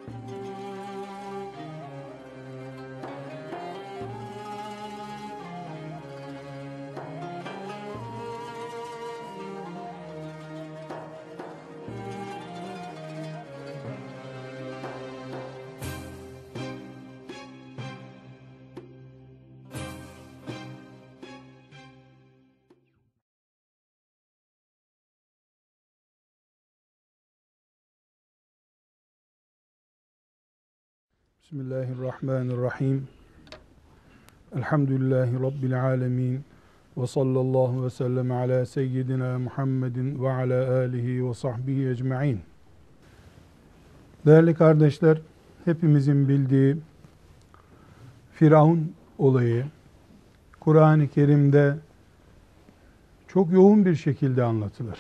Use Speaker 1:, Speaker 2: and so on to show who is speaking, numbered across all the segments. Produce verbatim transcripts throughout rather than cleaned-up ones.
Speaker 1: Bismillahirrahmanirrahim. Elhamdülillahi Rabbil alemin. Ve sallallahu ve sellem ala seyyidina Muhammedin ve ala alihi ve sahbihi ecma'in. Değerli kardeşler, hepimizin bildiği Firavun olayı Kur'an-ı Kerim'de çok yoğun bir şekilde anlatılır.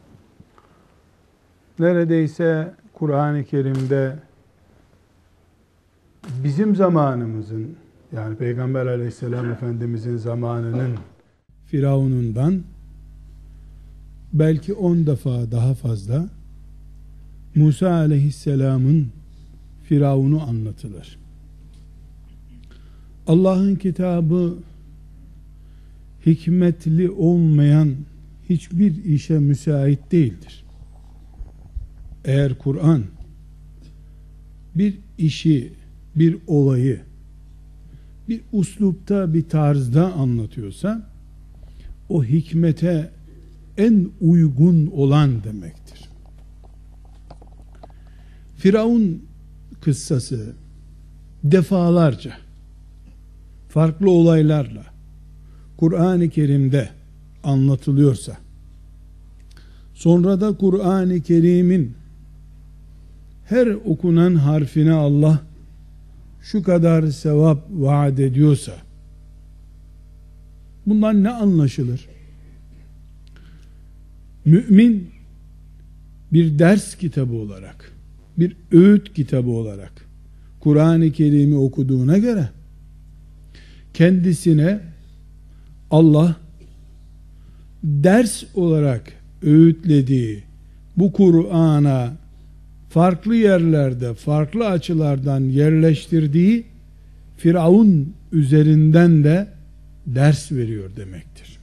Speaker 1: Neredeyse Kur'an-ı Kerim'de bizim zamanımızın, yani Peygamber aleyhisselam Efendimizin zamanının Firavun'undan belki on defa daha fazla Musa aleyhisselamın Firavun'u anlatılır. Allah'ın kitabı hikmetli olmayan hiçbir işe müsait değildir. Eğer Kur'an bir işi, bir olayı bir uslupta, bir tarzda anlatıyorsa o hikmete en uygun olan demektir. Firavun kıssası defalarca farklı olaylarla Kur'an-ı Kerim'de anlatılıyorsa, sonra da Kur'an-ı Kerim'in her okunan harfine Allah şu kadar sevap vaat ediyorsa, bundan ne anlaşılır? Mümin bir ders kitabı olarak, bir öğüt kitabı olarak Kur'an-ı Kerim'i okuduğuna göre kendisine Allah ders olarak öğütlediği bu Kur'an'a farklı yerlerde, farklı açılardan yerleştirdiği Firavun üzerinden de ders veriyor demektir.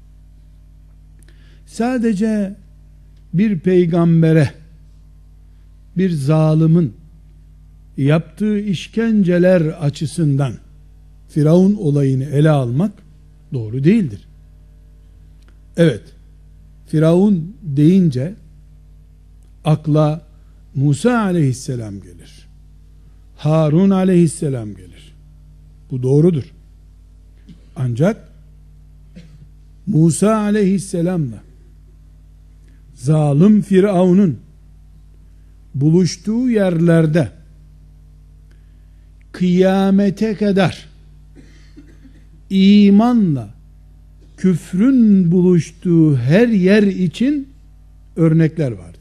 Speaker 1: Sadece bir peygambere, bir zalimin yaptığı işkenceler açısından Firavun olayını ele almak doğru değildir. Evet, Firavun deyince akla Musa aleyhisselam gelir. Harun aleyhisselam gelir. Bu doğrudur. Ancak Musa aleyhisselamla zalim Firavun'un buluştuğu yerlerde kıyamete kadar imanla küfrün buluştuğu her yer için örnekler vardır.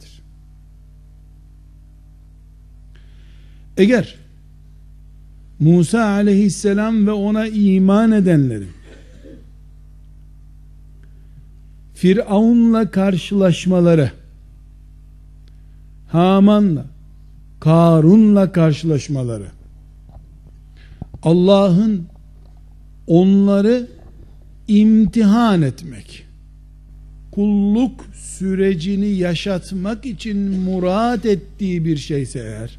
Speaker 1: Eğer Musa aleyhisselam ve ona iman edenlerin Firavun'la karşılaşmaları, Haman'la, Karun'la karşılaşmaları, Allah'ın onları imtihan etmek, kulluk sürecini yaşatmak için murat ettiği bir şeyse eğer,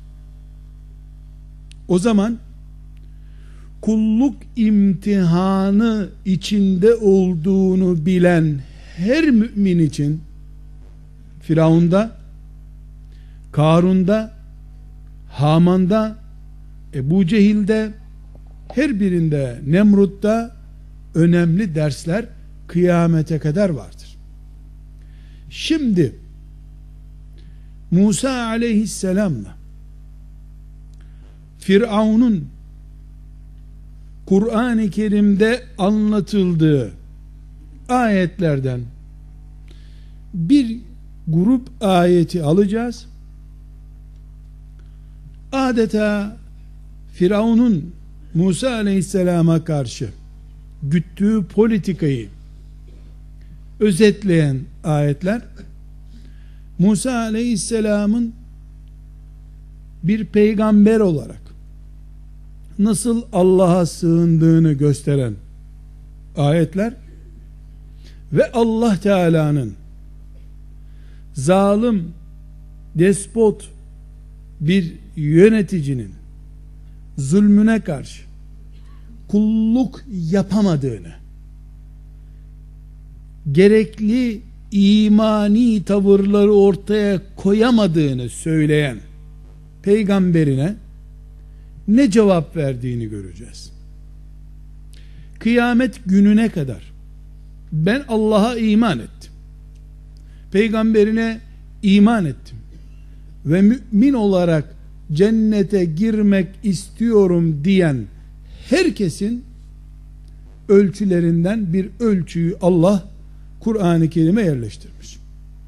Speaker 1: o zaman kulluk imtihanı içinde olduğunu bilen her mümin için Firavun'da, Karun'da, Haman'da, Ebu Cehil'de, her birinde, Nemrut'ta önemli dersler kıyamete kadar vardır. Şimdi Musa aleyhisselamla Firavun'un Kur'an-ı Kerim'de anlatıldığı ayetlerden bir grup ayeti alacağız. Adeta Firavun'un Musa aleyhisselama karşı güttüğü politikayı özetleyen ayetler, Musa aleyhisselamın bir peygamber olarak nasıl Allah'a sığındığını gösteren ayetler ve Allah Teala'nın zalim, despot bir yöneticinin zulmüne karşı kulluk yapamadığını, gerekli imani tavırları ortaya koyamadığını söyleyen peygamberine ne cevap verdiğini göreceğiz. Kıyamet gününe kadar ben Allah'a iman ettim, peygamberine iman ettim ve mümin olarak cennete girmek istiyorum diyen herkesin ölçülerinden bir ölçüyü Allah Kur'an-ı Kerim'e yerleştirmiş.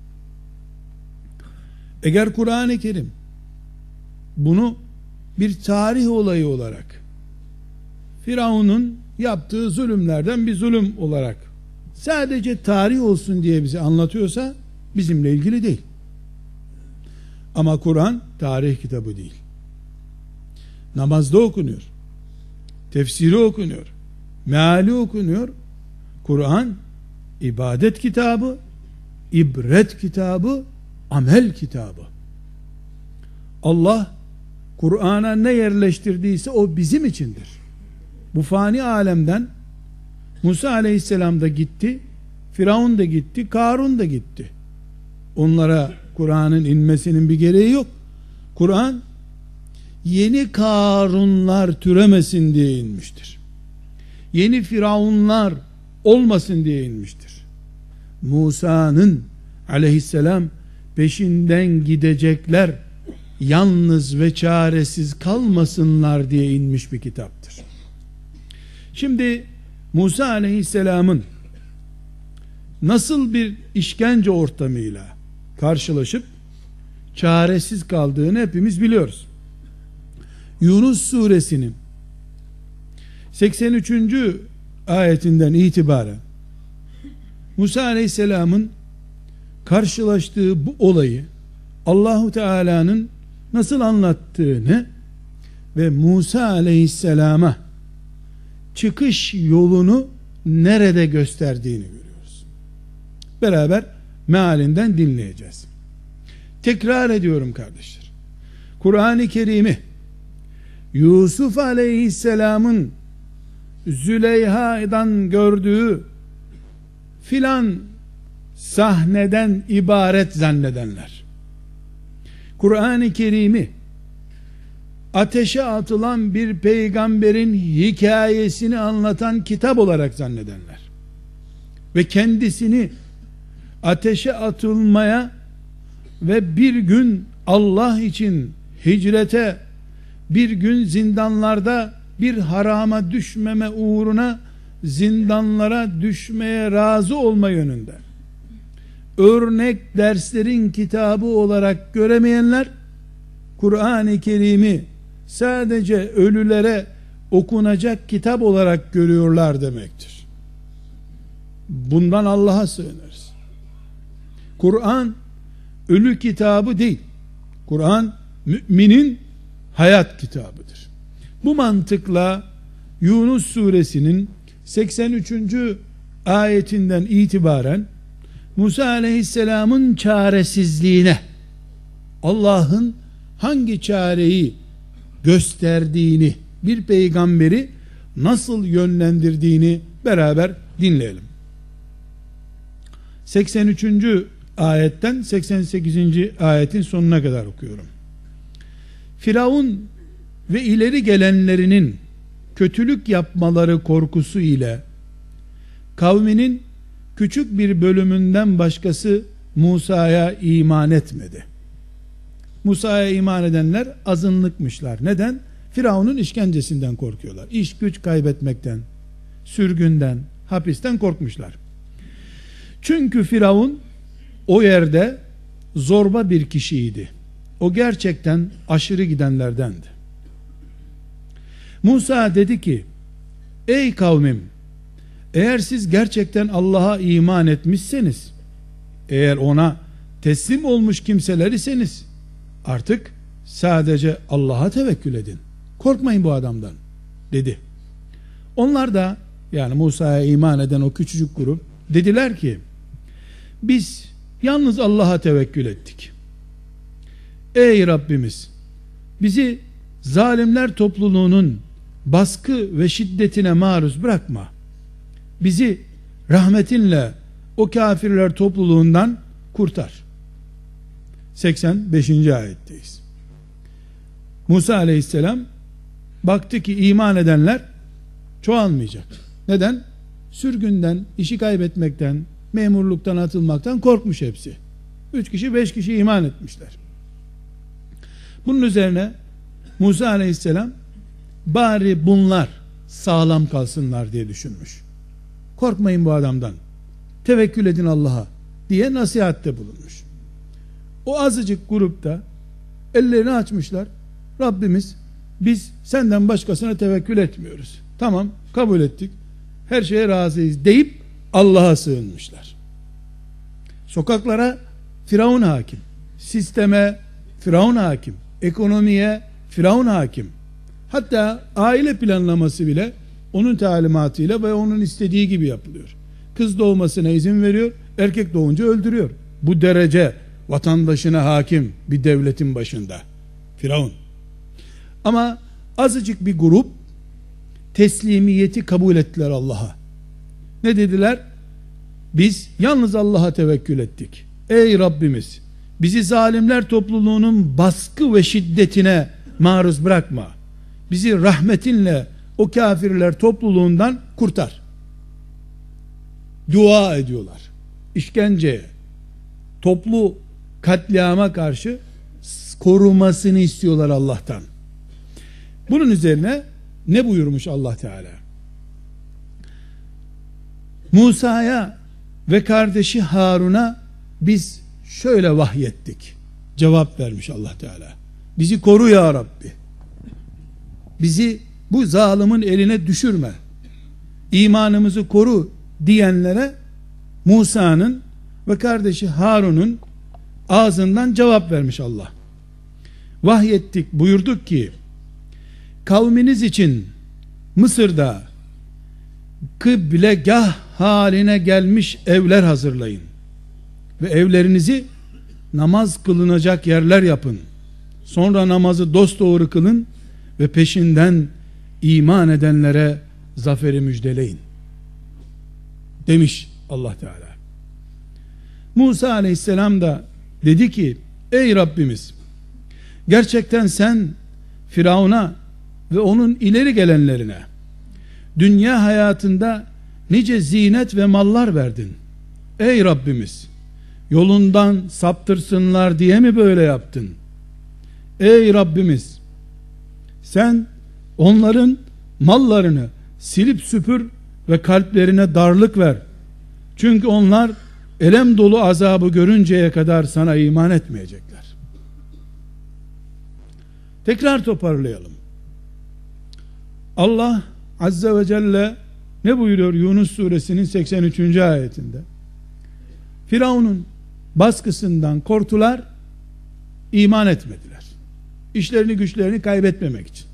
Speaker 1: Eğer Kur'an-ı Kerim bunu bir tarih olayı olarak, Firavun'un yaptığı zulümlerden bir zulüm olarak sadece tarih olsun diye bize anlatıyorsa bizimle ilgili değil. Ama Kur'an tarih kitabı değil. Namazda okunuyor, tefsiri okunuyor, meali okunuyor. Kur'an ibadet kitabı, ibret kitabı, amel kitabı. Allah Kur'an'a ne yerleştirdiyse o bizim içindir. Bu fani alemden Musa aleyhisselam da gitti, Firavun da gitti, Karun da gitti. Onlara Kur'an'ın inmesinin bir gereği yok. Kur'an yeni Karunlar türemesin diye inmiştir. Yeni Firavunlar olmasın diye inmiştir. Musa'nın aleyhisselam peşinden gidecekler yalnız ve çaresiz kalmasınlar diye inmiş bir kitaptır. Şimdi Musa aleyhisselamın nasıl bir işkence ortamıyla karşılaşıp çaresiz kaldığını hepimiz biliyoruz. Yunus suresinin seksen üçüncü ayetinden itibaren Musa aleyhisselamın karşılaştığı bu olayı Allahu Teala'nın nasıl anlattığını ve Musa aleyhisselama çıkış yolunu nerede gösterdiğini görüyoruz. Beraber mealinden dinleyeceğiz. Tekrar ediyorum kardeşler. Kur'an-ı Kerim'i Yusuf aleyhisselamın Züleyha'dan gördüğü filan sahneden ibaret zannedenler, Kur'an-ı Kerim'i ateşe atılan bir peygamberin hikayesini anlatan kitap olarak zannedenler ve kendisini ateşe atılmaya ve bir gün Allah için hicrete, bir gün zindanlarda bir harama düşmeme uğruna zindanlara düşmeye razı olma yönünde örnek derslerin kitabı olarak göremeyenler, Kur'an-ı Kerim'i sadece ölülere okunacak kitap olarak görüyorlar demektir. Bundan Allah'a sığınırız. Kur'an ölü kitabı değil. Kur'an müminin hayat kitabıdır. Bu mantıkla Yunus suresinin seksen üçüncü ayetinden itibaren Musa aleyhisselamın çaresizliğine, Allah'ın hangi çareyi gösterdiğini, bir peygamberi nasıl yönlendirdiğini beraber dinleyelim. seksen üçüncü ayetten seksen sekizinci ayetin sonuna kadar okuyorum. Firavun ve ileri gelenlerinin kötülük yapmaları korkusu ile kavminin küçük bir bölümünden başkası Musa'ya iman etmedi. Musa'ya iman edenler azınlıkmışlar. Neden? Firavun'un işkencesinden korkuyorlar. İş güç kaybetmekten, sürgünden, hapisten korkmuşlar. Çünkü Firavun o yerde zorba bir kişiydi. O gerçekten aşırı gidenlerdendi. Musa dedi ki, ey kavmim, eğer siz gerçekten Allah'a iman etmişseniz, eğer ona teslim olmuş kimseler iseniz, artık sadece Allah'a tevekkül edin. Korkmayın bu adamdan dedi. Onlar da, yani Musa'ya iman eden o küçücük grup dediler ki biz yalnız Allah'a tevekkül ettik. Ey Rabbimiz, bizi zalimler topluluğunun baskı ve şiddetine maruz bırakma. Bizi rahmetinle o kafirler topluluğundan kurtar. seksen beşinci ayetteyiz. Musa aleyhisselam baktı ki iman edenler çoğalmayacak. Neden? Sürgünden, işi kaybetmekten, memurluktan atılmaktan korkmuş hepsi. Üç kişi, beş kişi iman etmişler. Bunun üzerine Musa aleyhisselam bari bunlar sağlam kalsınlar diye düşünmüş. Korkmayın bu adamdan, tevekkül edin Allah'a diye nasihatte bulunmuş. O azıcık grupta ellerini açmışlar. Rabbimiz, biz senden başkasına tevekkül etmiyoruz. Tamam, kabul ettik, her şeye razıyız deyip Allah'a sığınmışlar. Sokaklara Firavun hakim, sisteme Firavun hakim, ekonomiye Firavun hakim. Hatta aile planlaması bile onun talimatıyla ve onun istediği gibi yapılıyor. Kız doğmasına izin veriyor, erkek doğunca öldürüyor. Bu derece vatandaşına hakim bir devletin başında Firavun. Ama azıcık bir grup teslimiyeti kabul ettiler Allah'a. Ne dediler? Biz yalnız Allah'a tevekkül ettik. Ey Rabbimiz, bizi zalimler topluluğunun baskı ve şiddetine maruz bırakma. Bizi rahmetinle o kafirler topluluğundan kurtar. Dua ediyorlar. İşkenceye, toplu katliama karşı korumasını istiyorlar Allah'tan. Bunun üzerine ne buyurmuş Allah Teala? Musa'ya ve kardeşi Harun'a biz şöyle vahyettik. Cevap vermiş Allah Teala. Bizi koru ya Rabbi. Bizi bu zalimin eline düşürme. İmanımızı koru diyenlere Musa'nın ve kardeşi Harun'un ağzından cevap vermiş Allah. Vahyettik, buyurduk ki kavminiz için Mısır'da kıblegah haline gelmiş evler hazırlayın ve evlerinizi namaz kılınacak yerler yapın. Sonra namazı dosdoğru kılın ve peşinden iman edenlere zaferi müjdeleyin demiş Allah Teala. Musa aleyhisselam da dedi ki ey Rabbimiz, gerçekten sen Firavun'a ve onun ileri gelenlerine dünya hayatında nice zinet ve mallar verdin. Ey Rabbimiz, yolundan saptırsınlar diye mi böyle yaptın? Ey Rabbimiz, sen onların mallarını silip süpür ve kalplerine darlık ver. Çünkü onlar elem dolu azabı görünceye kadar sana iman etmeyecekler. Tekrar toparlayalım. Allah Azze ve Celle ne buyuruyor Yunus suresinin seksen üçüncü ayetinde? Firavun'un baskısından korktular, iman etmediler. İşlerini güçlerini kaybetmemek için.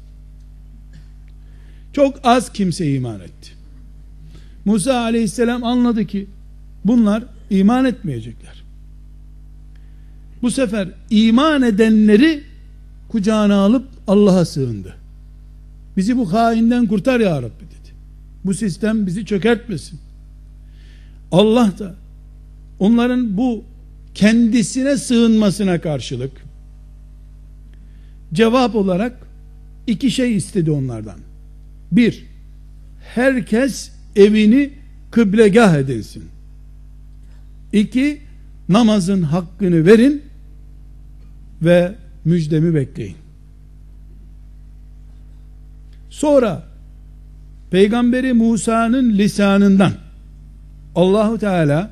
Speaker 1: Çok az kimse iman etti. Musa aleyhisselam anladı ki bunlar iman etmeyecekler. Bu sefer iman edenleri kucağına alıp Allah'a sığındı. Bizi bu hainden kurtar ya Rabbi dedi. Bu sistem bizi çökertmesin. Allah da onların bu kendisine sığınmasına karşılık cevap olarak iki şey istedi onlardan. Bir, herkes evini kıblegah edinsin. İki, namazın hakkını verin ve müjdemi bekleyin. Sonra Peygamberi Musa'nın lisanından Allahu Teala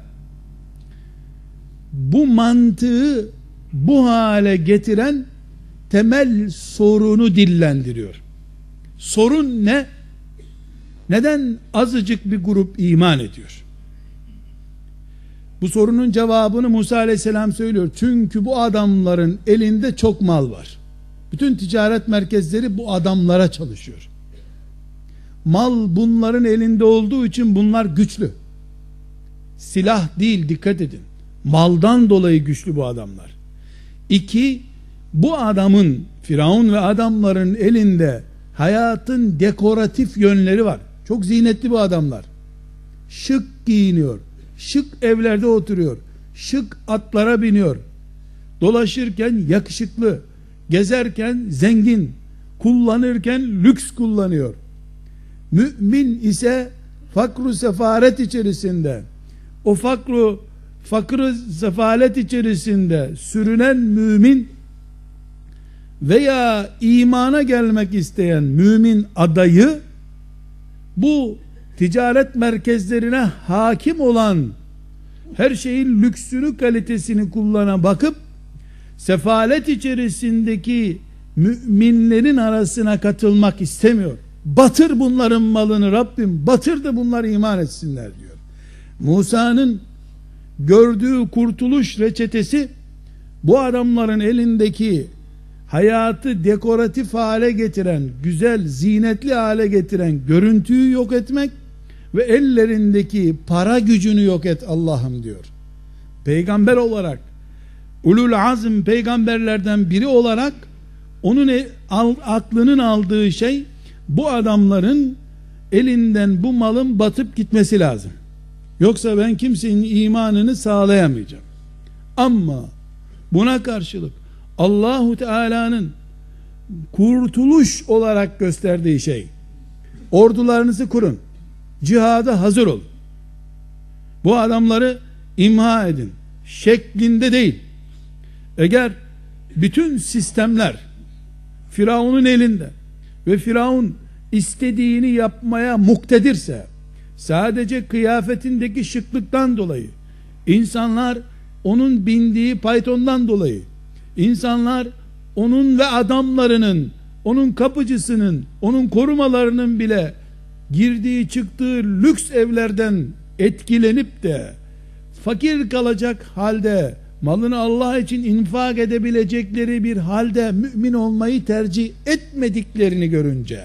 Speaker 1: bu mantığı bu hale getiren temel sorunu dillendiriyor. Sorun ne? Neden azıcık bir grup iman ediyor? Bu sorunun cevabını Musa aleyhisselam söylüyor. Çünkü bu adamların elinde çok mal var. Bütün ticaret merkezleri bu adamlara çalışıyor. Mal bunların elinde olduğu için bunlar güçlü. Silah değil, dikkat edin. Maldan dolayı güçlü bu adamlar. İki, bu adamın, Firavun ve adamların elinde hayatın dekoratif yönleri var. Çok zinetli bu adamlar. Şık giyiniyor, şık evlerde oturuyor, şık atlara biniyor. Dolaşırken yakışıklı, gezerken zengin, kullanırken lüks kullanıyor. Mümin ise fakru sefaret içerisinde, o fakru fakru sefalet içerisinde sürünen mümin veya imana gelmek isteyen mümin adayı, bu ticaret merkezlerine hakim olan, her şeyin lüksünü, kalitesini kullanan bakıp sefalet içerisindeki müminlerin arasına katılmak istemiyor. Batır bunların malını Rabbim, batır da bunlar iman etsinler diyor. Musa'nın gördüğü kurtuluş reçetesi, bu adamların elindeki hayatı dekoratif hale getiren, güzel, zinetli hale getiren görüntüyü yok etmek ve ellerindeki para gücünü yok et Allah'ım diyor. Peygamber olarak, ulul azm peygamberlerden biri olarak, onun e, al, aklının aldığı şey, bu adamların elinden bu malın batıp gitmesi lazım. Yoksa ben kimsenin imanını sağlayamayacağım. Ama buna karşılık Allahu Teala'nın kurtuluş olarak gösterdiği şey, ordularınızı kurun, cihada hazır olun, bu adamları imha edin şeklinde değil. Eğer bütün sistemler Firavun'un elinde ve Firavun istediğini yapmaya muktedirse, sadece kıyafetindeki şıklıktan dolayı, insanlar onun bindiği faytondan dolayı, insanlar onun ve adamlarının, onun kapıcısının, onun korumalarının bile girdiği çıktığı lüks evlerden etkilenip de fakir kalacak halde, malını Allah için infak edebilecekleri bir halde mümin olmayı tercih etmediklerini görünce,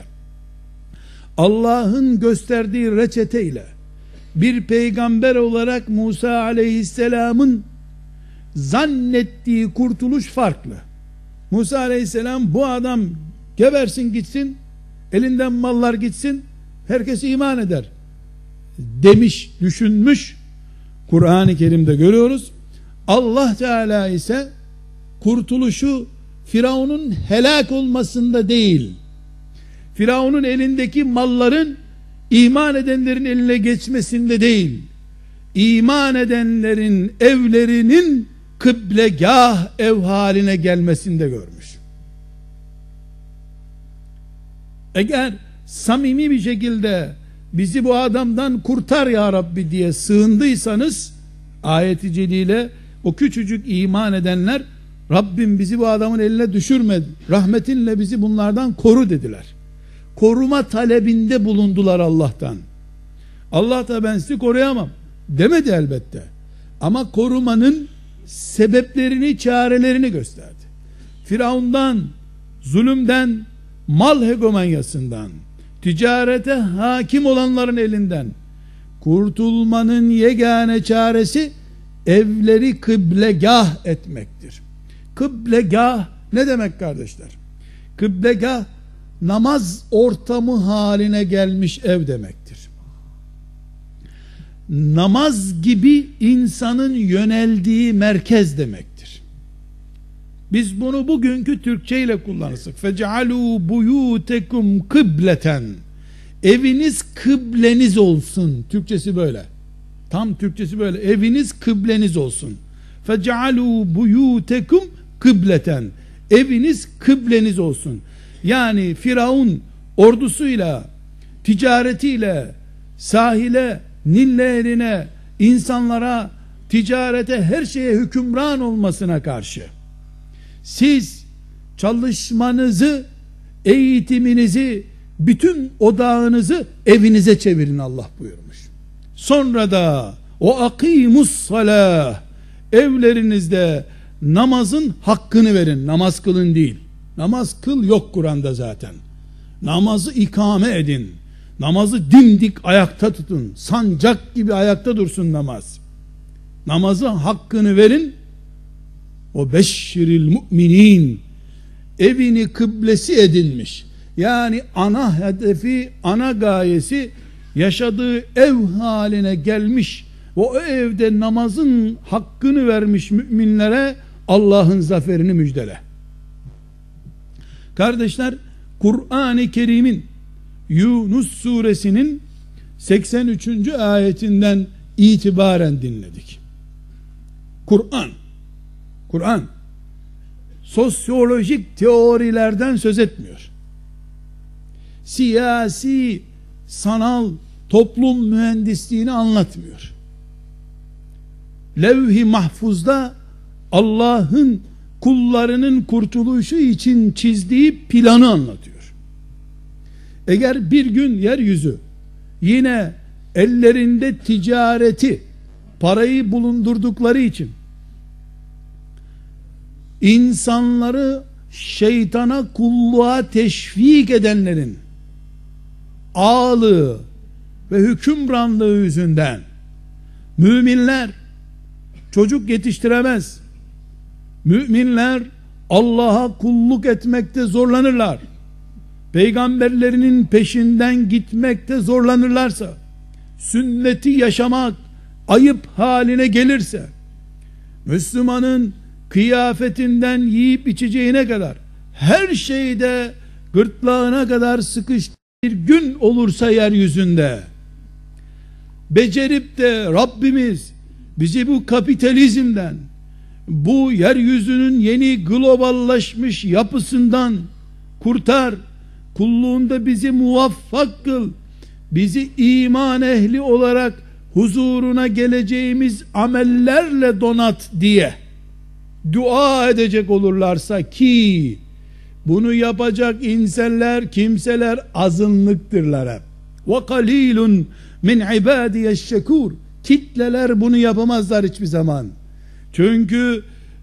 Speaker 1: Allah'ın gösterdiği reçeteyle bir peygamber olarak Musa aleyhisselamın zannettiği kurtuluş farklı. Musa aleyhisselam, bu adam gebersin gitsin, elinden mallar gitsin, herkes iman eder demiş, düşünmüş. Kur'an-ı Kerim'de görüyoruz. Allah Teala ise kurtuluşu Firavun'un helak olmasında değil, Firavun'un elindeki malların iman edenlerin eline geçmesinde değil, iman edenlerin evlerinin kıblegah ev haline gelmesinde görmüş. Eğer samimi bir şekilde bizi bu adamdan kurtar ya Rabbi diye sığındıysanız, ayet-i celile, o küçücük iman edenler, Rabbim bizi bu adamın eline düşürme, rahmetinle bizi bunlardan koru dediler. Koruma talebinde bulundular Allah'tan. Allah da ben sizi koruyamam demedi elbette. Ama korumanın sebeplerini, çarelerini gösterdi. Firavundan, zulümden, mal hegemonyasından, ticarete hakim olanların elinden kurtulmanın yegane çaresi evleri kıblegah etmektir. Kıblegah ne demek kardeşler? Kıblegah namaz ortamı haline gelmiş ev demektir. Namaz gibi insanın yöneldiği merkez demektir. Biz bunu bugünkü Türkçe ile kullanırsak, fec'alû buyûtekum kıbleten, eviniz kıbleniz olsun. Türkçesi böyle. Tam Türkçesi böyle. Eviniz kıbleniz olsun. Fec'alû buyûtekum kıbleten, eviniz kıbleniz olsun. Yani Firavun ordusuyla, ticaretiyle, sahile, Nil nehrine, insanlara, ticarete, her şeye hükümran olmasına karşı, siz çalışmanızı, eğitiminizi, bütün odağınızı evinize çevirin Allah buyurmuş. Sonra da o akimus salah, evlerinizde namazın hakkını verin, namaz kılın değil. Namaz kıl yok Kur'an'da zaten. Namazı ikame edin. Namazı dimdik ayakta tutun. Sancak gibi ayakta dursun namaz. Namazın hakkını verin. O beşşiril müminin, evini kıblesi edinmiş. Yani ana hedefi, ana gayesi yaşadığı ev haline gelmiş. O evde namazın hakkını vermiş müminlere Allah'ın zaferini müjdele. Kardeşler, Kur'an-ı Kerim'in Yunus suresinin seksen üçüncü ayetinden itibaren dinledik. Kur'an Kur'an sosyolojik teorilerden söz etmiyor. Siyasi, sanal toplum mühendisliğini anlatmıyor. Levh-i mahfuzda Allah'ın kullarının kurtuluşu için çizdiği planı anlatıyor. Eğer bir gün yeryüzü yine ellerinde ticareti, parayı bulundurdukları için insanları şeytana kulluğa teşvik edenlerin ağalığı ve hükümranlığı yüzünden müminler çocuk yetiştiremez, müminler Allah'a kulluk etmekte zorlanırlar, peygamberlerinin peşinden gitmekte zorlanırlarsa, sünneti yaşamak ayıp haline gelirse, Müslümanın kıyafetinden yiyip içeceğine kadar her şeyde gırtlağına kadar sıkış bir gün olursa yeryüzünde, becerip de Rabbimiz bizi bu kapitalizmden, bu yeryüzünün yeni globallaşmış yapısından kurtar, kulluğunda bizi muvaffak kıl, bizi iman ehli olarak huzuruna geleceğimiz amellerle donat diye dua edecek olurlarsa, ki bunu yapacak insanlar, kimseler azınlıktırlar hep. Ve kalilun min ibadiyeşşekur. Kitleler bunu yapamazlar hiçbir zaman. Çünkü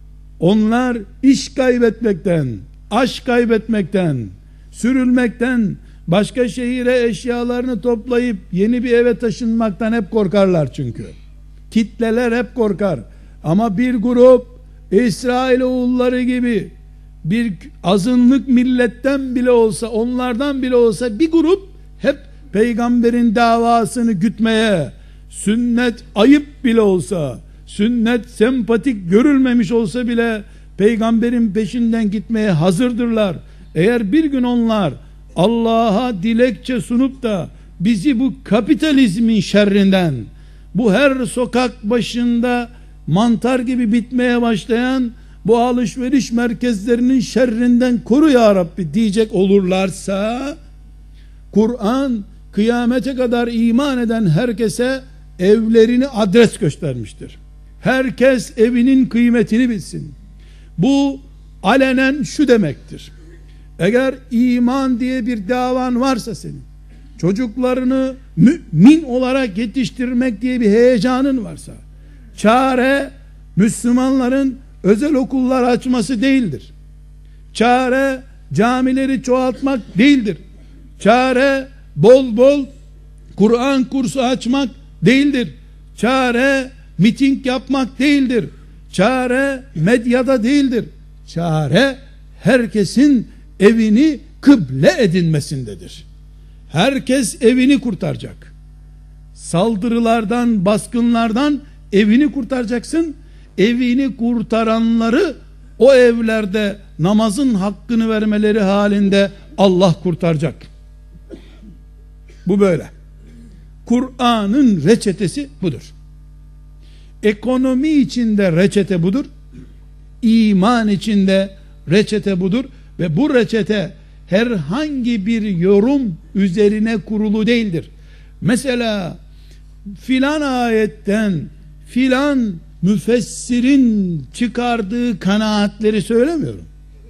Speaker 1: onlar iş kaybetmekten, aşk kaybetmekten, sürülmekten, başka şehire eşyalarını toplayıp yeni bir eve taşınmaktan hep korkarlar çünkü. Kitleler hep korkar. Ama bir grup İsrailoğulları gibi bir azınlık milletten bile olsa, onlardan bile olsa bir grup hep peygamberin davasını gütmeye, sünnet ayıp bile olsa, sünnet sempatik görülmemiş olsa bile peygamberin peşinden gitmeye hazırdırlar. Eğer bir gün onlar Allah'a dilekçe sunup da bizi bu kapitalizmin şerrinden, bu her sokak başında mantar gibi bitmeye başlayan bu alışveriş merkezlerinin şerrinden koru ya Rabbi diyecek olurlarsa, Kur'an kıyamete kadar iman eden herkese evlerini adres göstermiştir. Herkes evinin kıymetini bilsin. Bu alenen şu demektir: eğer iman diye bir davan varsa senin, çocuklarını mümin olarak yetiştirmek diye bir heyecanın varsa, çare Müslümanların özel okullar açması değildir. Çare camileri çoğaltmak değildir. Çare bol bol Kur'an kursu açmak değildir. Çare miting yapmak değildir. Çare medyada değildir. Çare herkesin evini kıble edinmesindedir. Herkes evini kurtaracak. Saldırılardan, baskınlardan evini kurtaracaksın. Evini kurtaranları o evlerde namazın hakkını vermeleri halinde Allah kurtaracak. Bu böyle. Kur'an'ın reçetesi budur. Ekonomi içinde reçete budur. İman içinde reçete budur. Ve bu reçete herhangi bir yorum üzerine kurulu değildir. Mesela filan ayetten filan müfessirin çıkardığı kanaatleri söylemiyorum.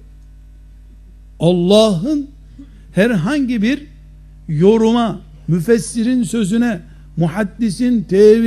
Speaker 1: Allah'ın herhangi bir yoruma, müfessirin sözüne, muhaddisin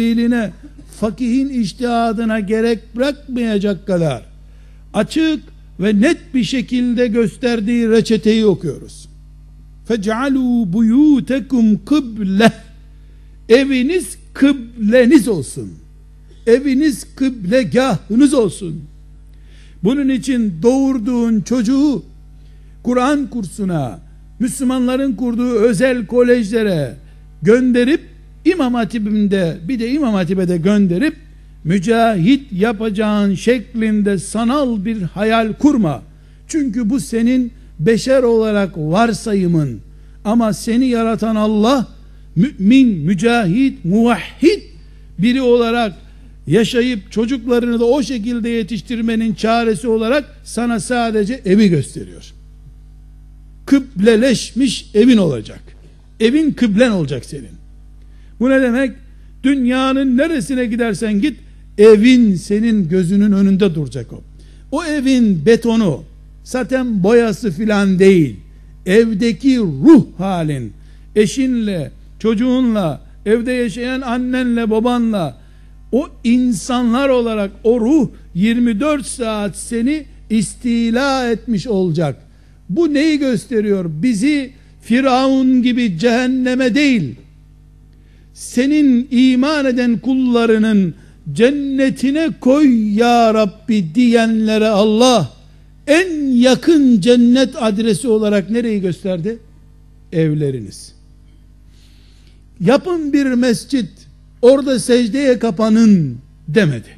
Speaker 1: teviline, fakihin içtihadına gerek bırakmayacak kadar açık ve net bir şekilde gösterdiği reçeteyi okuyoruz. فَجْعَلُوا بُيُوتَكُمْ قِبْلَةً Eviniz kıbleniz olsun. Eviniz kıblegahınız olsun. Bunun için doğurduğun çocuğu Kur'an kursuna, Müslümanların kurduğu özel kolejlere gönderip, İmam Hatip'inde bir de İmam Hatip'e de gönderip mücahit yapacağın şeklinde sanal bir hayal kurma. Çünkü bu senin beşer olarak varsayımın. Ama seni yaratan Allah mümin, mücahit, muvahhid biri olarak yaşayıp çocuklarını da o şekilde yetiştirmenin çaresi olarak sana sadece evi gösteriyor. Kıbleleşmiş evin olacak. Evin kıblen olacak senin. Bu ne demek? Dünyanın neresine gidersen git, evin senin gözünün önünde duracak o. O evin betonu, zaten boyası filan değil. Evdeki ruh halin, eşinle, çocuğunla, evde yaşayan annenle, babanla, o insanlar olarak o ruh yirmi dört saat seni istila etmiş olacak. Bu neyi gösteriyor? Bizi Firavun gibi cehenneme değil, senin iman eden kullarının cennetine koy ya Rabbi diyenlere Allah en yakın cennet adresi olarak nereyi gösterdi? Evleriniz. Yapın bir mescit, orada secdeye kapanın demedi.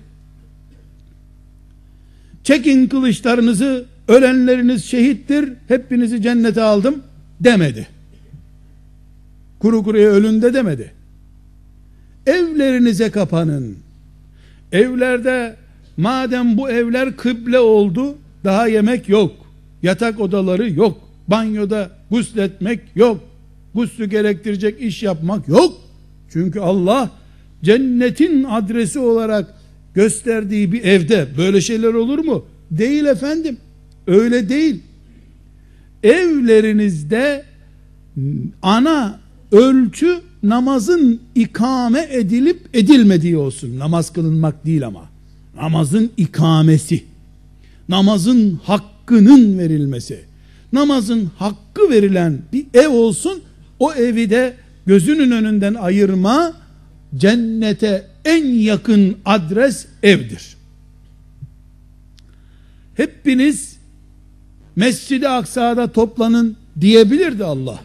Speaker 1: Çekin kılıçlarınızı, ölenleriniz şehittir, hepinizi cennete aldım demedi. Kuru kuruya ölün de demedi. Evlerinize kapanın. Evlerde madem bu evler kıble oldu, daha yemek yok, yatak odaları yok, banyoda gusletmek yok, guslü gerektirecek iş yapmak yok. Çünkü Allah cennetin adresi olarak gösterdiği bir evde böyle şeyler olur mu? Değil efendim. Öyle değil. Evlerinizde ana ölçü namazın ikame edilip edilmediği olsun. Namaz kılınmak değil ama. Namazın ikamesi. Namazın hakkının verilmesi. Namazın hakkı verilen bir ev olsun. O evi de gözünün önünden ayırma. Cennete en yakın adres evdir. Hepiniz Mescid-i Aksa'da toplanın diyebilirdi Allah.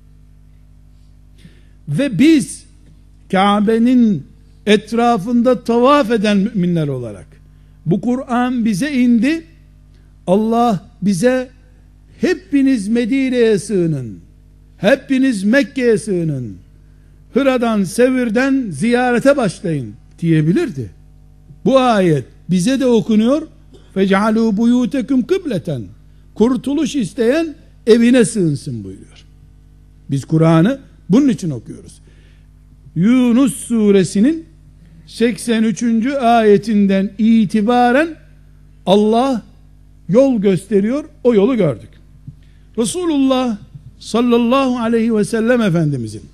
Speaker 1: Ve biz Kabe'nin etrafında tavaf eden müminler olarak bu Kur'an bize indi. Allah bize hepiniz Medine'ye sığının, hepiniz Mekke'ye sığının, Hıra'dan, Sevir'den ziyarete başlayın diyebilirdi. Bu ayet bize de okunuyor. فَجْعَلُوا بُيُوتَكُمْ kıbleten. Kurtuluş isteyen evine sığınsın buyuruyor. Biz Kur'an'ı bunun için okuyoruz. Yunus suresinin seksen üçüncü ayetinden itibaren Allah yol gösteriyor. O yolu gördük. Resulullah sallallahu aleyhi ve sellem Efendimizin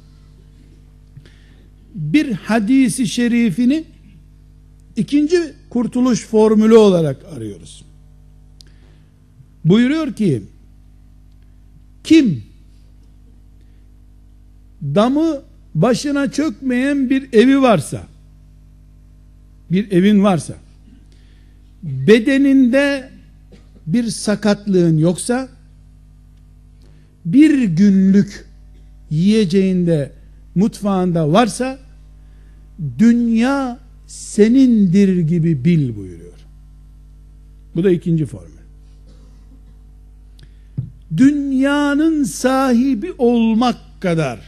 Speaker 1: bir hadisi şerifini ikinci kurtuluş formülü olarak arıyoruz. Buyuruyor ki, kim damı başına çökmeyen bir evi varsa, bir evin varsa, bedeninde bir sakatlığın yoksa, bir günlük yiyeceğinde mutfağında varsa, dünya senindir gibi bil buyuruyor. Bu da ikinci formül. Dünyanın sahibi olmak kadar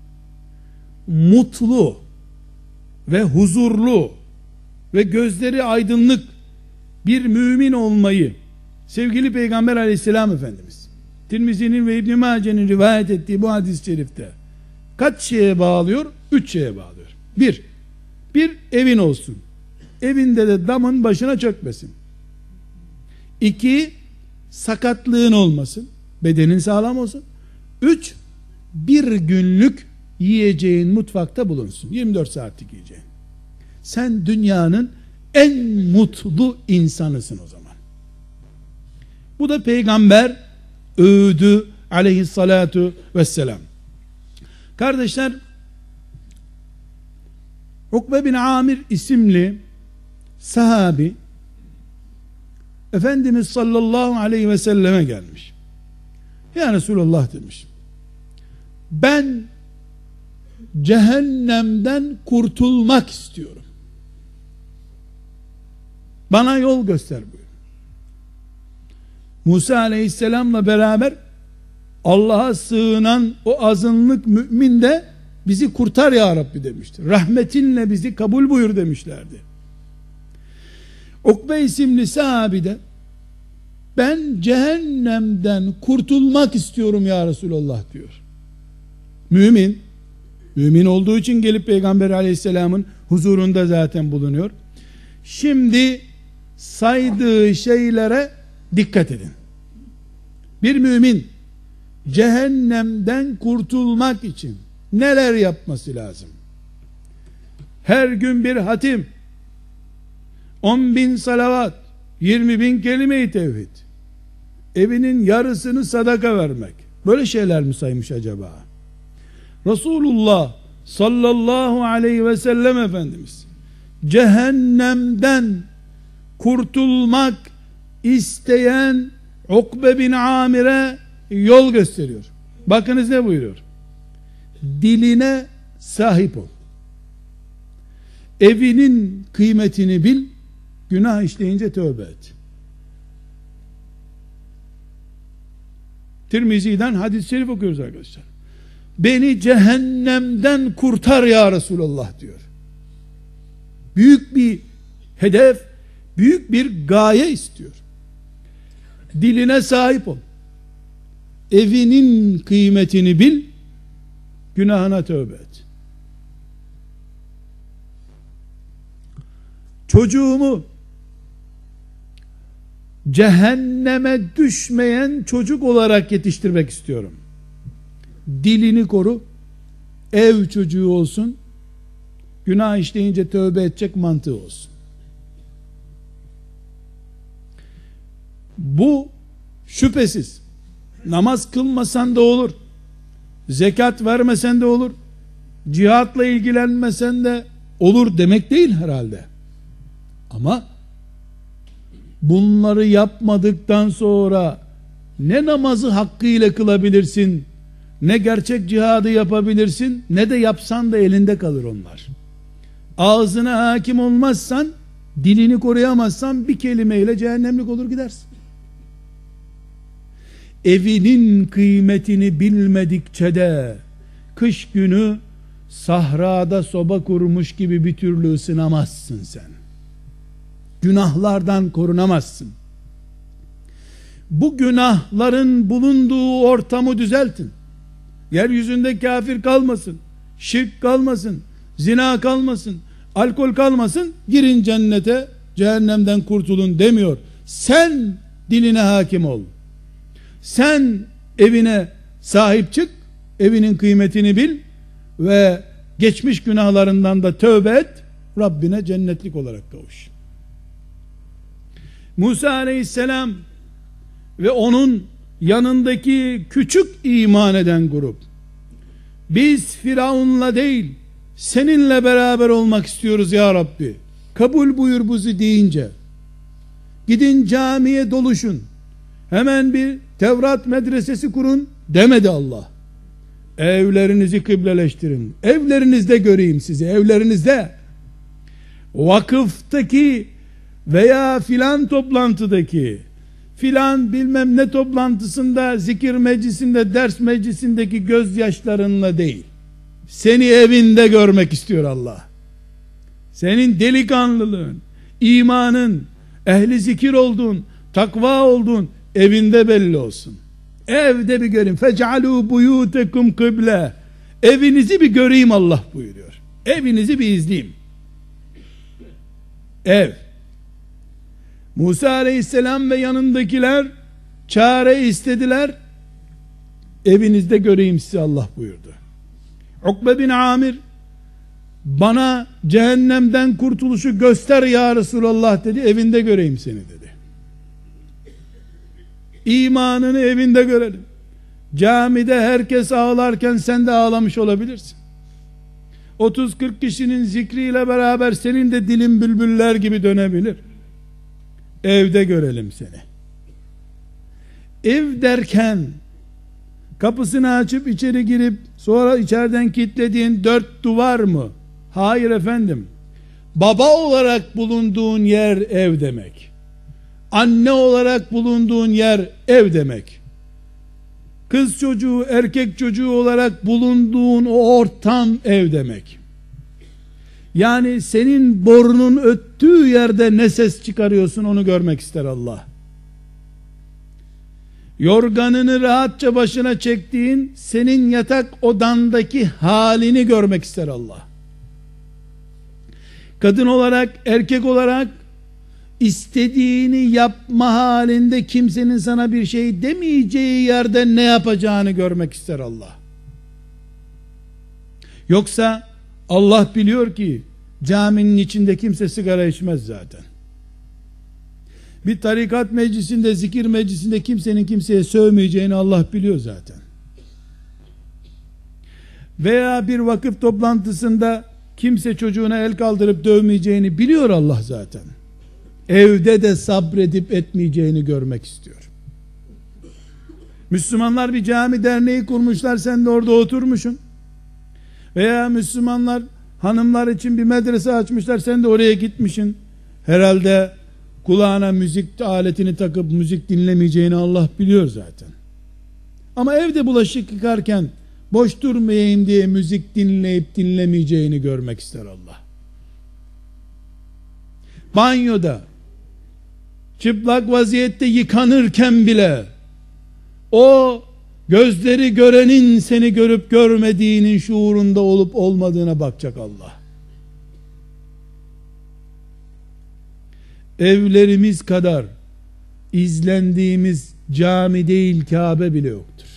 Speaker 1: mutlu ve huzurlu ve gözleri aydınlık bir mümin olmayı sevgili Peygamber aleyhisselam Efendimiz Tirmizi'nin ve İbn-i Mace'nin rivayet ettiği bu hadis-i şerifte kaç şeye bağlıyor? Üç şeye bağlıyor. Bir, bir evin olsun. Evinde de damın başına çökmesin. İki, sakatlığın olmasın. Bedenin sağlam olsun. Üç, bir günlük yiyeceğin mutfakta bulunsun. yirmi dört saatlik yiyeceğin. Sen dünyanın en mutlu insanısın o zaman. Bu da peygamber öğüdü aleyhissalatu vesselam. Kardeşler, Ukbe bin Amir isimli sahabi Efendimiz sallallahu aleyhi ve selleme gelmiş. Ya Resulallah demiş, ben cehennemden kurtulmak istiyorum. Bana yol göster buyur. Musa aleyhisselamla beraber Allah'a sığınan o azınlık mümin de bizi kurtar ya Rabbi demiştir. Rahmetinle bizi kabul buyur demişlerdi. Ukbe isimli sahabi de ben cehennemden kurtulmak istiyorum ya Resulallah diyor. Mümin, mümin olduğu için gelip Peygamber aleyhisselamın huzurunda zaten bulunuyor. Şimdi saydığı şeylere dikkat edin. Bir mümin cehennemden kurtulmak için neler yapması lazım? Her gün bir hatim, on bin salavat, yirmi bin kelime-i tevhid, evinin yarısını sadaka vermek. Böyle şeyler mi saymış acaba? Resulullah sallallahu aleyhi ve sellem Efendimiz cehennemden kurtulmak isteyen Ukbe bin Amir'e yol gösteriyor. Bakınız ne buyuruyor? Diline sahip ol. Evinin kıymetini bil. Günah işleyince tövbe et. Tirmizi'den hadis-i şerif okuyoruz arkadaşlar. Beni cehennemden kurtar ya Resulallah diyor. Büyük bir hedef, büyük bir gaye istiyor. Diline sahip ol. Evinin kıymetini bil. Günahına tövbe et. Çocuğumu cehenneme düşmeyen çocuk olarak yetiştirmek istiyorum. Dilini koru, ev çocuğu olsun, günah işleyince tövbe edecek mantığı olsun. Bu şüphesiz namaz kılmasan da olur, zekat vermesen de olur, cihatla ilgilenmesen de olur demek değil herhalde. Ama bunları yapmadıktan sonra ne namazı hakkıyla kılabilirsin, ne gerçek cihadı yapabilirsin, ne de yapsan da elinde kalır onlar. Ağzına hakim olmazsan, dilini koruyamazsan bir kelimeyle cehennemlik olur gidersin. Evinin kıymetini bilmedikçe de kış günü sahrada soba kurmuş gibi bir türlü ısınamazsın sen. Günahlardan korunamazsın. Bu günahların bulunduğu ortamı düzeltin. Yeryüzünde kafir kalmasın, şirk kalmasın, zina kalmasın, alkol kalmasın, girin cennete, cehennemden kurtulun demiyor. Sen diline hakim ol. Sen evine sahip çık, evinin kıymetini bil ve geçmiş günahlarından da tövbe et, Rabbine cennetlik olarak kavuş. Musa aleyhisselam ve onun yanındaki küçük iman eden grup, biz Firavun'la değil seninle beraber olmak istiyoruz ya Rabbi, kabul buyur bizi deyince, gidin camiye doluşun, hemen bir Tevrat medresesi kurun demedi Allah. Evlerinizi kıbleleştirin, evlerinizde göreyim sizi, evlerinizde. Vakıftaki veya filan toplantıdaki, filan bilmem ne toplantısında, zikir meclisinde, ders meclisindeki gözyaşlarınla değil, seni evinde görmek istiyor Allah. Senin delikanlılığın, imanın, ehli zikir olduğun, takva olduğun evinde belli olsun. Evde bir göreyim. Fec'alû buyûtekum kıble. Evinizi bir göreyim Allah buyuruyor. Evinizi bir izleyeyim. Ev. Musa aleyhisselam ve yanındakiler çare istediler. Evinizde göreyim sizi Allah buyurdu. Ukbe bin Amir, bana cehennemden kurtuluşu göster ya Resulallah dedi. Evinde göreyim seni dedi. İmanını evinde görelim. Camide herkes ağlarken sen de ağlamış olabilirsin. otuz kırk kişinin zikriyle beraber senin de dilin bülbüller gibi dönebilir. Evde görelim seni. Ev derken kapısını açıp içeri girip sonra içeriden kilitlediğin dört duvar mı? Hayır efendim. Baba olarak bulunduğun yer ev demek. Anne olarak bulunduğun yer ev demek. Kız çocuğu, erkek çocuğu olarak bulunduğun o ortam ev demek. Yani senin borunun öttüğü yerde ne ses çıkarıyorsun onu görmek ister Allah. Yorganını rahatça başına çektiğin senin yatak odandaki halini görmek ister Allah. Kadın olarak, erkek olarak istediğini yapma halinde kimsenin sana bir şey demeyeceği yerde ne yapacağını görmek ister Allah. Yoksa Allah biliyor ki caminin içinde kimse sigara içmez zaten. Bir tarikat meclisinde, zikir meclisinde kimsenin kimseye sövmeyeceğini Allah biliyor zaten. Veya bir vakıf toplantısında kimse çocuğuna el kaldırıp dövmeyeceğini biliyor Allah zaten. Evde de sabredip etmeyeceğini görmek istiyor. Müslümanlar bir cami derneği kurmuşlar, sen de orada oturmuşsun. Veya Müslümanlar hanımlar için bir medrese açmışlar, sen de oraya gitmişsin. Herhalde kulağına müzik aletini takıp müzik dinlemeyeceğini Allah biliyor zaten. Ama evde bulaşık yıkarken boş durmayayım diye müzik dinleyip dinlemeyeceğini görmek ister Allah. Banyoda çıplak vaziyette yıkanırken bile o gözleri görenin seni görüp görmediğinin şuurunda olup olmadığına bakacak Allah. Evlerimiz kadar izlendiğimiz cami değil Kabe bile yoktur.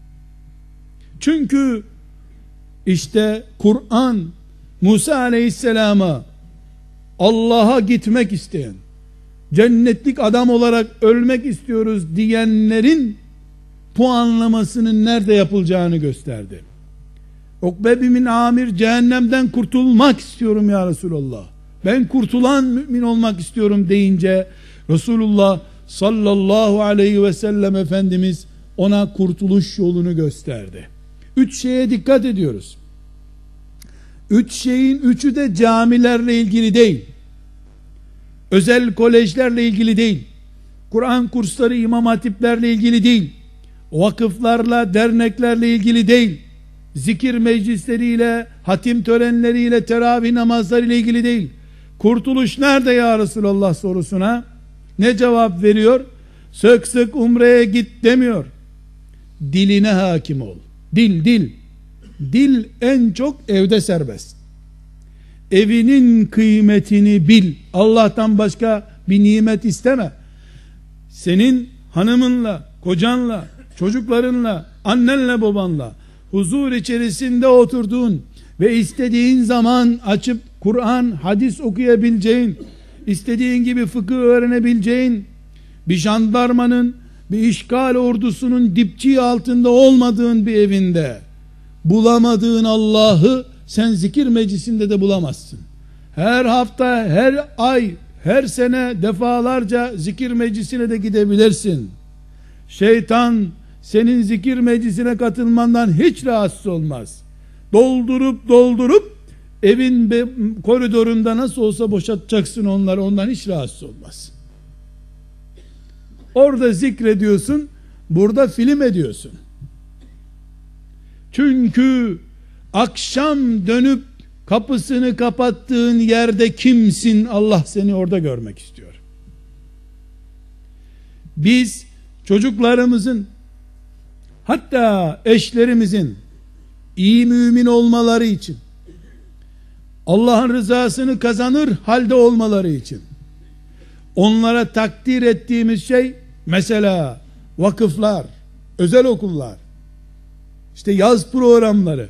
Speaker 1: Çünkü işte Kur'an Musa aleyhisselama Allah'a gitmek isteyen, cennetlik adam olarak ölmek istiyoruz diyenlerin puanlamasının nerede yapılacağını gösterdi. Ukbe bin Amir cehennemden kurtulmak istiyorum ya Resulallah, ben kurtulan mümin olmak istiyorum deyince Resulullah sallallahu aleyhi ve sellem Efendimiz ona kurtuluş yolunu gösterdi. Üç şeye dikkat ediyoruz. Üç şeyin üçü de camilerle ilgili değil. Özel kolejlerle ilgili değil. Kur'an kursları, imam hatiplerle ilgili değil. Vakıflarla, derneklerle ilgili değil. Zikir meclisleriyle, hatim törenleriyle, teravih namazlarıyla ilgili değil. Kurtuluş nerede ya Resulallah sorusuna ne cevap veriyor? Sık sık umreye git demiyor. Diline hakim ol. Dil, dil. Dil en çok evde serbest. Evinin kıymetini bil. Allah'tan başka bir nimet isteme. Senin hanımınla, kocanla, çocuklarınla, annenle, babanla huzur içerisinde oturduğun ve istediğin zaman açıp Kur'an, hadis okuyabileceğin, istediğin gibi fıkıh öğrenebileceğin bir jandarmanın, bir işgal ordusunun dipçiği altında olmadığın bir evinde bulamadığın Allah'ı sen zikir meclisinde de bulamazsın. Her hafta, her ay, her sene defalarca zikir meclisine de gidebilirsin. Şeytan senin zikir meclisine katılmandan hiç rahatsız olmaz. Doldurup doldurup evin koridorunda nasıl olsa boşaltacaksın onları, ondan hiç rahatsız olmaz. Orada zikrediyorsun, burada film ediyorsun. Çünkü akşam dönüp kapısını kapattığın yerde kimsin? Allah seni orada görmek istiyor. Biz çocuklarımızın, hatta eşlerimizin iyi mümin olmaları için, Allah'ın rızasını kazanır halde olmaları için onlara takdir ettiğimiz şey, mesela vakıflar, özel okullar, işte yaz programları.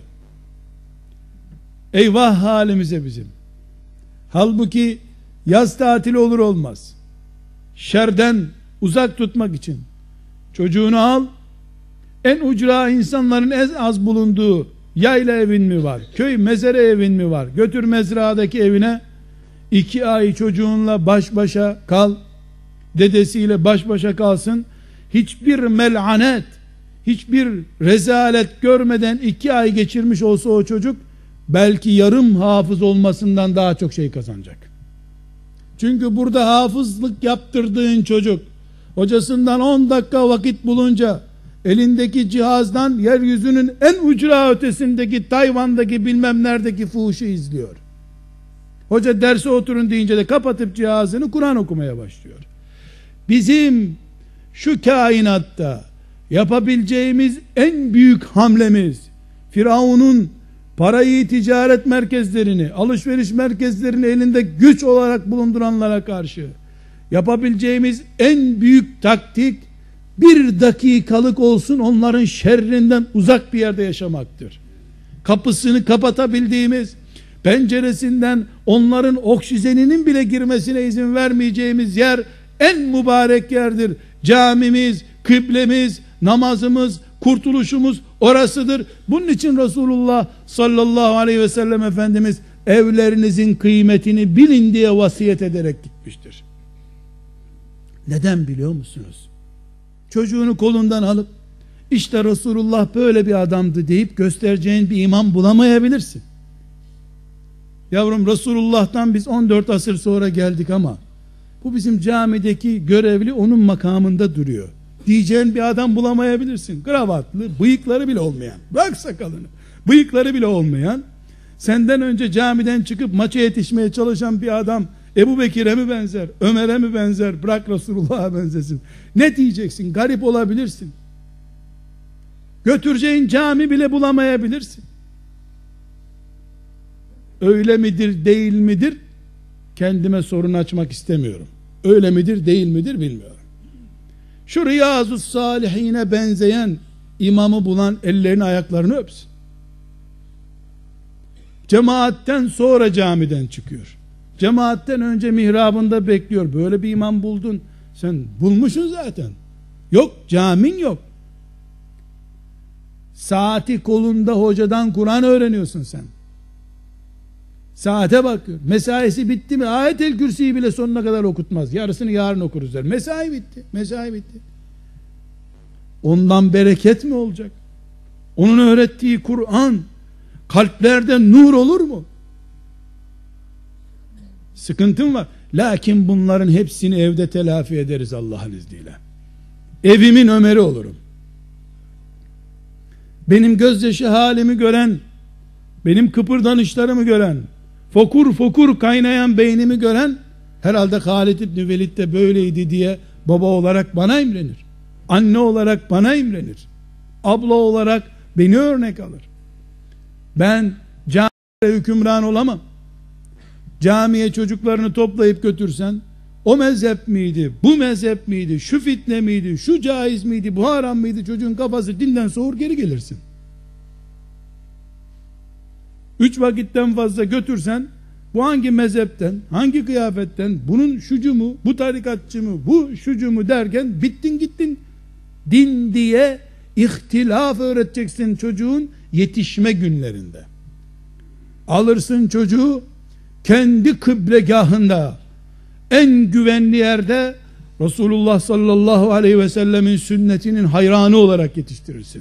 Speaker 1: Eyvah halimize bizim. Halbuki yaz tatili olur olmaz, şerden uzak tutmak için, Çocuğunu al, en ucra insanların en az bulunduğu yayla evin mi var, köy mezere evin mi var, götür mezradaki evine, iki ay çocuğunla baş başa kal, dedesiyle baş başa kalsın, hiçbir melanet, hiçbir rezalet görmeden iki ay geçirmiş olsa o çocuk, belki yarım hafız olmasından daha çok şey kazanacak. Çünkü burada hafızlık yaptırdığın çocuk, hocasından on dakika vakit bulunca, elindeki cihazdan yeryüzünün en ucra ötesindeki Tayvan'daki bilmem neredeki fuhuşu izliyor. Hoca derse oturun deyince de kapatıp cihazını Kur'an okumaya başlıyor. Bizim şu kainatta yapabileceğimiz en büyük hamlemiz, Firavun'un parayı ticaret merkezlerini, alışveriş merkezlerini elinde güç olarak bulunduranlara karşı yapabileceğimiz en büyük taktik, bir dakikalık olsun onların şerrinden uzak bir yerde yaşamaktır. Kapısını kapatabildiğimiz, penceresinden onların oksijeninin bile girmesine izin vermeyeceğimiz yer en mübarek yerdir. Camimiz, kıblemiz, namazımız, kurtuluşumuz orasıdır. Bunun için Resulullah sallallahu aleyhi ve sellem Efendimiz evlerinizin kıymetini bilin diye vasiyet ederek gitmiştir. Neden biliyor musunuz? Çocuğunu kolundan alıp işte Resulullah böyle bir adamdı deyip göstereceğin bir imam bulamayabilirsin. Yavrum, Resulullah'tan biz on dört asır sonra geldik ama bu bizim camideki görevli onun makamında duruyor diyeceğin bir adam bulamayabilirsin. Kravatlı, bıyıkları bile olmayan, bırak sakalını, bıyıkları bile olmayan, senden önce camiden çıkıp maça yetişmeye çalışan bir adam Ebu Bekir'e mi benzer, Ömer'e mi benzer, bırak Resulullah'a benzesin. Ne diyeceksin? Garip olabilirsin. Götüreceğin cami bile bulamayabilirsin. Öyle midir değil midir? Kendime sorun açmak istemiyorum. Öyle midir değil midir bilmiyorum. Şu Riyazus Salihine benzeyen imamı bulan ellerini ayaklarını öpsün. Cemaatten sonra camiden çıkıyor. Cemaatten önce mihrabında bekliyor. Böyle bir imam buldun. Sen bulmuşsun zaten. Yok, camin yok. Saati kolunda hocadan Kur'an öğreniyorsun sen. Saate bakıyor. Mesaisi bitti mi? Ayet-el Kürsi'yi bile sonuna kadar okutmaz. Yarısını yarın okuruz der. Mesai bitti. Mesai bitti. Ondan bereket mi olacak? Onun öğrettiği Kur'an kalplerde nur olur mu? Sıkıntım var. Lakin bunların hepsini evde telafi ederiz Allah'ın izniyle. Evimin Ömer'i olurum. Benim gözyaşı halimi gören, benim kıpırdanışlarımı gören, fokur fokur kaynayan beynimi gören, herhalde Halid İbni Velid de böyleydi diye baba olarak bana imrenir. Anne olarak bana imrenir. Abla olarak beni örnek alır. Ben camiye hükümran olamam. Camiye çocuklarını toplayıp götürsen, o mezhep miydi, bu mezhep miydi, şu fitne miydi, şu caiz miydi, bu haram mıydı, çocuğun kafası dinden soğur, geri gelirsin. Üç vakitten fazla götürsen, bu hangi mezhepten, hangi kıyafetten, bunun şucu mu, bu tarikatçı mı, bu şucu mu derken bittin gittin. Din diye ihtilaf öğreteceksin çocuğun yetişme günlerinde. Alırsın çocuğu kendi kıblegahında, en güvenli yerde Resulullah sallallahu aleyhi ve sellemin sünnetinin hayranı olarak yetiştirirsin.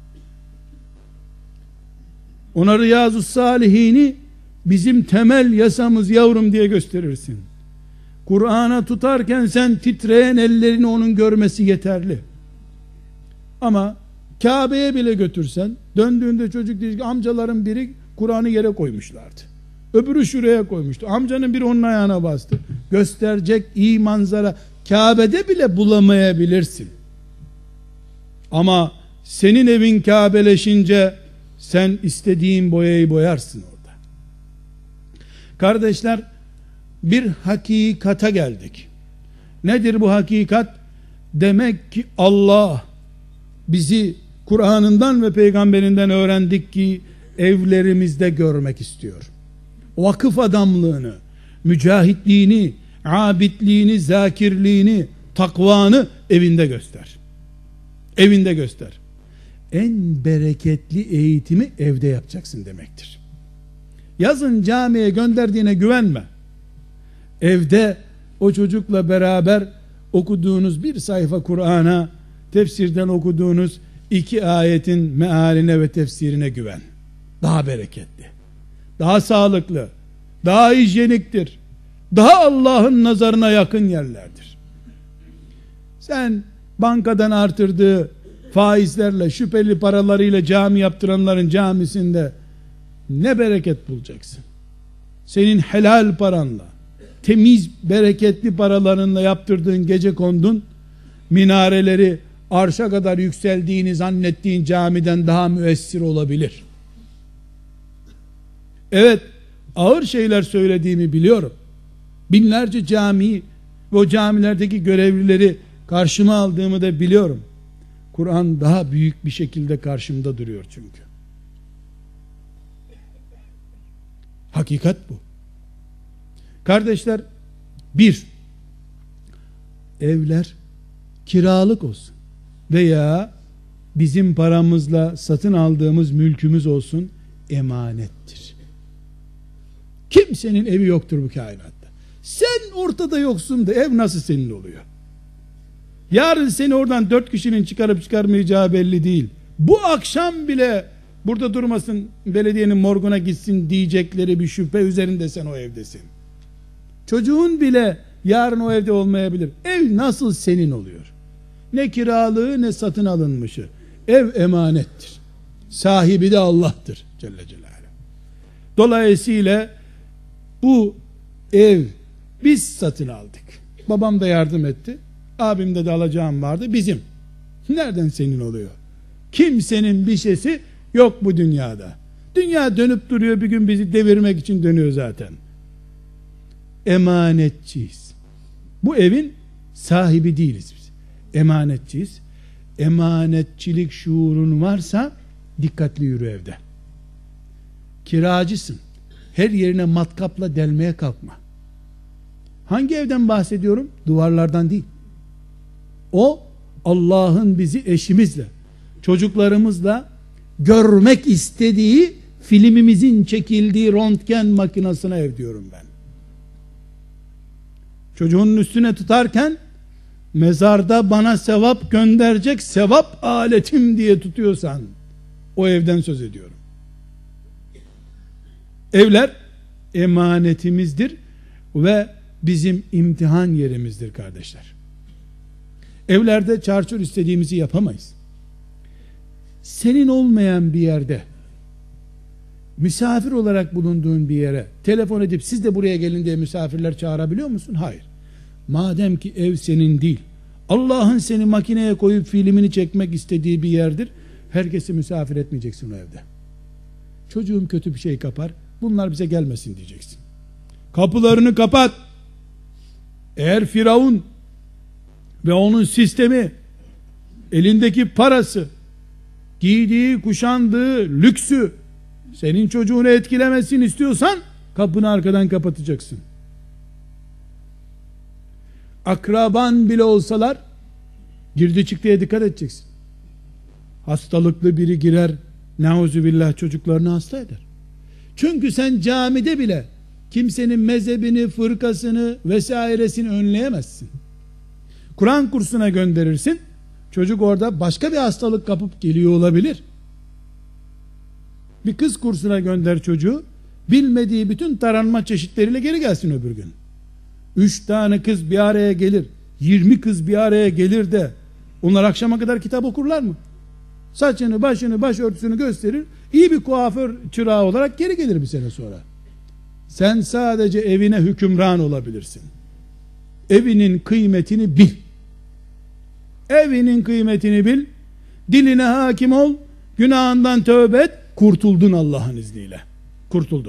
Speaker 1: Ona Riyazus Salihini bizim temel yasamız yavrum diye gösterirsin. Kur'an'a tutarken sen titreyen ellerini onun görmesi yeterli. Ama Kabe'ye bile götürsen, döndüğünde çocuk diyecek ki amcaların biri Kur'an'ı yere koymuşlardı. Öbürü şuraya koymuştu. Amcanın biri onun ayağına bastı. Gösterecek iyi manzara Kabe'de bile bulamayabilirsin. Ama senin evin Kabeleşince sen istediğin boyayı boyarsın orada. Kardeşler, bir hakikata geldik. Nedir bu hakikat? Demek ki Allah bizi Kur'an'ından ve peygamberinden öğrendik ki evlerimizde görmek istiyor. Vakıf adamlığını, mücahitliğini, abidliğini, zakirliğini, takvanı evinde göster. Evinde göster. En bereketli eğitimi evde yapacaksın demektir. Yazın camiye gönderdiğine güvenme. Evde o çocukla beraber okuduğunuz bir sayfa Kur'an'a, tefsirden okuduğunuz iki ayetin mealine ve tefsirine güven. Daha bereketli, daha sağlıklı, daha hijyeniktir, daha Allah'ın nazarına yakın yerlerdir. Sen bankadan artırdığı faizlerle, şüpheli paralarıyla cami yaptıranların camisinde ne bereket bulacaksın? Senin helal paranla, temiz, bereketli paralarınla yaptırdığın gecekondun, minareleri arşa kadar yükseldiğini zannettiğin camiden daha müessir olabilir. Evet, ağır şeyler söylediğimi biliyorum. Binlerce cami ve o camilerdeki görevlileri karşıma aldığımı da biliyorum. Kur'an daha büyük bir şekilde karşımda duruyor çünkü. Hakikat bu. Kardeşler, bir, evler kiralık olsun veya bizim paramızla satın aldığımız mülkümüz olsun, emanettir. Kimsenin evi yoktur bu kainatta. Sen ortada yoksun da ev nasıl senin oluyor? Yarın seni oradan dört kişinin çıkarıp çıkarmayacağı belli değil. Bu akşam bile burada durmasın, belediyenin morguna gitsin diyecekleri bir şüphe üzerinde sen o evdesin. Çocuğun bile yarın o evde olmayabilir. Ev nasıl senin oluyor? Ne kiralığı ne satın alınmışı. Ev emanettir. Sahibi de Allah'tır Celle Celaluhu. Dolayısıyla bu ev biz satın aldık. Babam da yardım etti. Abimde de alacağım vardı. Bizim. Nereden senin oluyor? Kimsenin bir şeysi yok bu dünyada. Dünya dönüp duruyor, bir gün bizi devirmek için dönüyor zaten. Emanetçiyiz. Bu evin sahibi değiliz biz. Emanetçiyiz. Emanetçilik şuurun varsa dikkatli yürü evde. Kiracısın. Her yerine matkapla delmeye kalkma. Hangi evden bahsediyorum? Duvarlardan değil. O Allah'ın bizi eşimizle, çocuklarımızla görmek istediği filmimizin çekildiği röntgen makinesine ev diyorum ben. Çocuğunun üstüne tutarken mezarda bana sevap gönderecek sevap aletim diye tutuyorsan o evden söz ediyorum. Evler emanetimizdir ve bizim imtihan yerimizdir kardeşler. Evlerde çarçur istediğimizi yapamayız. Senin olmayan bir yerde, misafir olarak bulunduğun bir yere telefon edip siz de buraya gelin diye misafirler çağırabiliyor musun? Hayır. Madem ki ev senin değil, Allah'ın seni makineye koyup filmini çekmek istediği bir yerdir, herkesi misafir etmeyeceksin o evde. Çocuğum kötü bir şey kapar, bunlar bize gelmesin diyeceksin. Kapılarını kapat. Eğer Firavun ve onun sistemi, elindeki parası, giydiği, kuşandığı lüksü senin çocuğunu etkilemesin istiyorsan kapını arkadan kapatacaksın. Akraban bile olsalar girdi çıktıya dikkat edeceksin. Hastalıklı biri girer, neuzubillah, çocuklarını hasta eder. Çünkü sen camide bile kimsenin mezhebini, fırkasını vesairesini önleyemezsin. Kur'an kursuna gönderirsin, çocuk orada başka bir hastalık kapıp geliyor olabilir. Bir kız kursuna gönder çocuğu, bilmediği bütün taranma çeşitleriyle geri gelsin öbür gün. Üç tane kız bir araya gelir, yirmi kız bir araya gelir de onlar akşama kadar kitap okurlar mı? Saçını, başını, başörtüsünü gösterir, iyi bir kuaför çırağı olarak geri gelir bir sene sonra. Sen sadece evine hükümran olabilirsin. Evinin kıymetini bil. Evinin kıymetini bil. Diline hakim ol. Günahından tövbe et. Kurtuldun Allah'ın izniyle. Kurtuldun.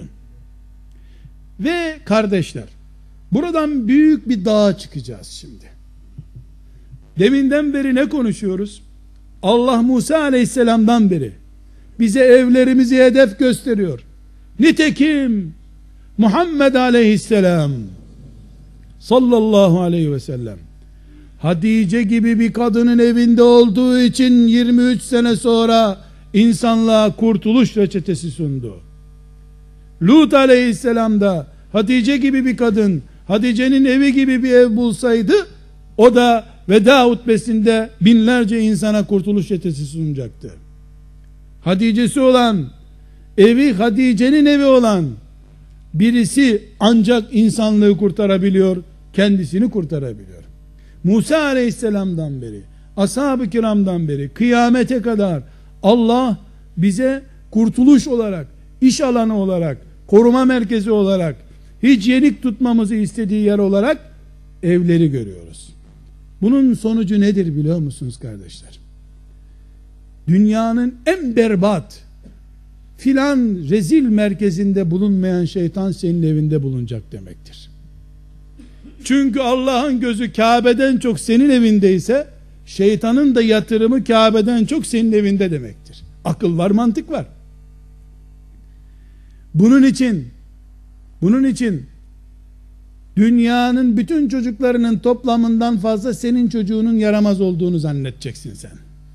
Speaker 1: Ve kardeşler, buradan büyük bir dağa çıkacağız şimdi. Deminden beri ne konuşuyoruz? Allah Musa aleyhisselamdan beri bize evlerimizi hedef gösteriyor. Nitekim Muhammed aleyhisselam sallallahu aleyhi ve sellem Hatice gibi bir kadının evinde olduğu için yirmi üç sene sonra insanlığa kurtuluş reçetesi sundu. Lut aleyhisselam da Hatice gibi bir kadın, Hatice'nin evi gibi bir ev bulsaydı, o da veda hutbesinde binlerce insana kurtuluş reçetesi sunacaktı. Hatice'si olan, evi Hatice'nin evi olan birisi ancak insanlığı kurtarabiliyor, kendisini kurtarabiliyor. Musa aleyhisselamdan beri, ashab-ı kiramdan beri, kıyamete kadar Allah bize kurtuluş olarak, iş alanı olarak, koruma merkezi olarak, hiç yenik tutmamızı istediği yer olarak evleri görüyoruz. Bunun sonucu nedir biliyor musunuz kardeşler? Dünyanın en berbat, filan rezil merkezinde bulunmayan şeytan senin evinde bulunacak demektir. Çünkü Allah'ın gözü Kabe'den çok senin evindeyse, şeytanın da yatırımı Kabe'den çok senin evinde demektir. Akıl var, mantık var. Bunun için bunun için dünyanın bütün çocuklarının toplamından fazla senin çocuğunun yaramaz olduğunu zannedeceksin sen.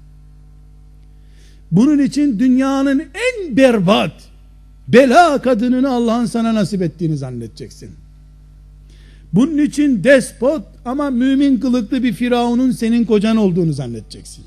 Speaker 1: Bunun için dünyanın en berbat bela kadınını Allah'ın sana nasip ettiğini zannedeceksin. Bunun için despot ama mümin kılıklı bir Firavun'un senin kocan olduğunu zannedeceksin.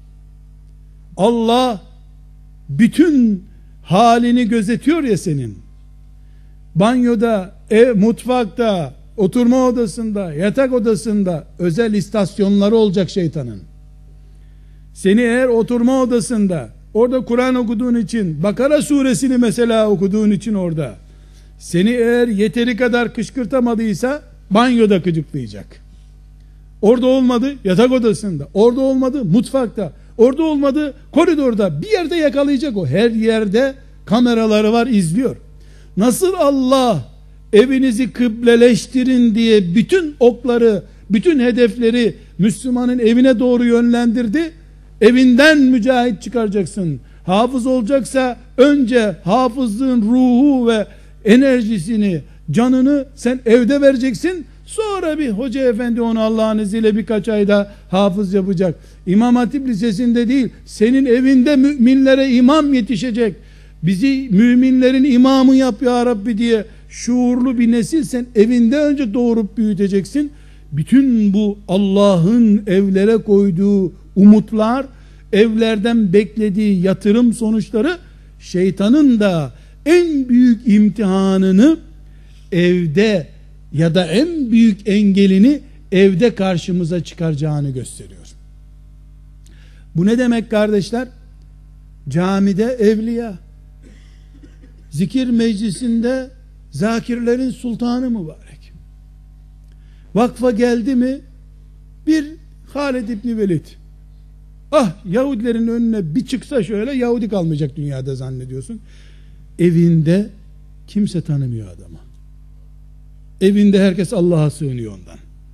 Speaker 1: Allah bütün halini gözetiyor ya senin. Banyoda, ev, mutfakta, oturma odasında, yatak odasında özel istasyonları olacak şeytanın. Seni eğer oturma odasında, orada Kur'an okuduğun için, Bakara suresini mesela okuduğun için orada, seni eğer yeteri kadar kışkırtamadıysa, banyoda gıcıklayacak. Orada olmadı, yatak odasında. Orada olmadı, mutfakta. Orada olmadı, koridorda. Bir yerde yakalayacak o. Her yerde kameraları var, izliyor. Nasıl Allah evinizi kıbleleştirin diye bütün okları, bütün hedefleri Müslümanın evine doğru yönlendirdi. Evinden mücahit çıkaracaksın. Hafız olacaksa önce hafızlığın ruhu ve enerjisini, canını sen evde vereceksin. Sonra bir hoca efendi onu Allah'ın izniyle birkaç ayda hafız yapacak. İmam Hatip Lisesi'nde değil, senin evinde müminlere imam yetişecek. Bizi müminlerin imamı yap ya Rabbi diye şuurlu bir nesil sen evinde önce doğurup büyüteceksin. Bütün bu Allah'ın evlere koyduğu umutlar, evlerden beklediği yatırım sonuçları, şeytanın da en büyük imtihanını evde ya da en büyük engelini evde karşımıza çıkaracağını gösteriyor. Bu ne demek kardeşler? Camide evliya, zikir meclisinde zakirlerin sultanı mübarek. Vakfa geldi mi bir Halid İbni Velid, ah Yahudilerin önüne bir çıksa şöyle Yahudi kalmayacak dünyada zannediyorsun. Evinde kimse tanımıyor adamı. Evinde herkes Allah'a sığınıyor ondan.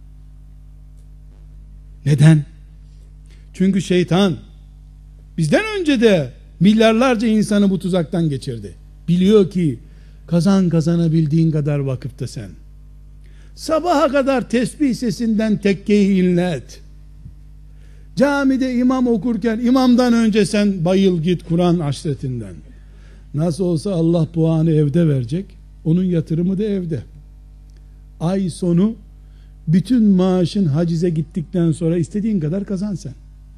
Speaker 1: Neden? Çünkü şeytan bizden önce de milyarlarca insanı bu tuzaktan geçirdi. Biliyor ki kazan kazanabildiğin kadar vakıfta sen. Sabaha kadar tesbih sesinden tekkeyi inlet. Camide imam okurken imamdan önce sen bayıl git Kur'an aşretinden. Nasıl olsa Allah puanı evde verecek. Onun yatırımı da evde. Ay sonu bütün maaşın hacize gittikten sonra istediğin kadar kazan sen.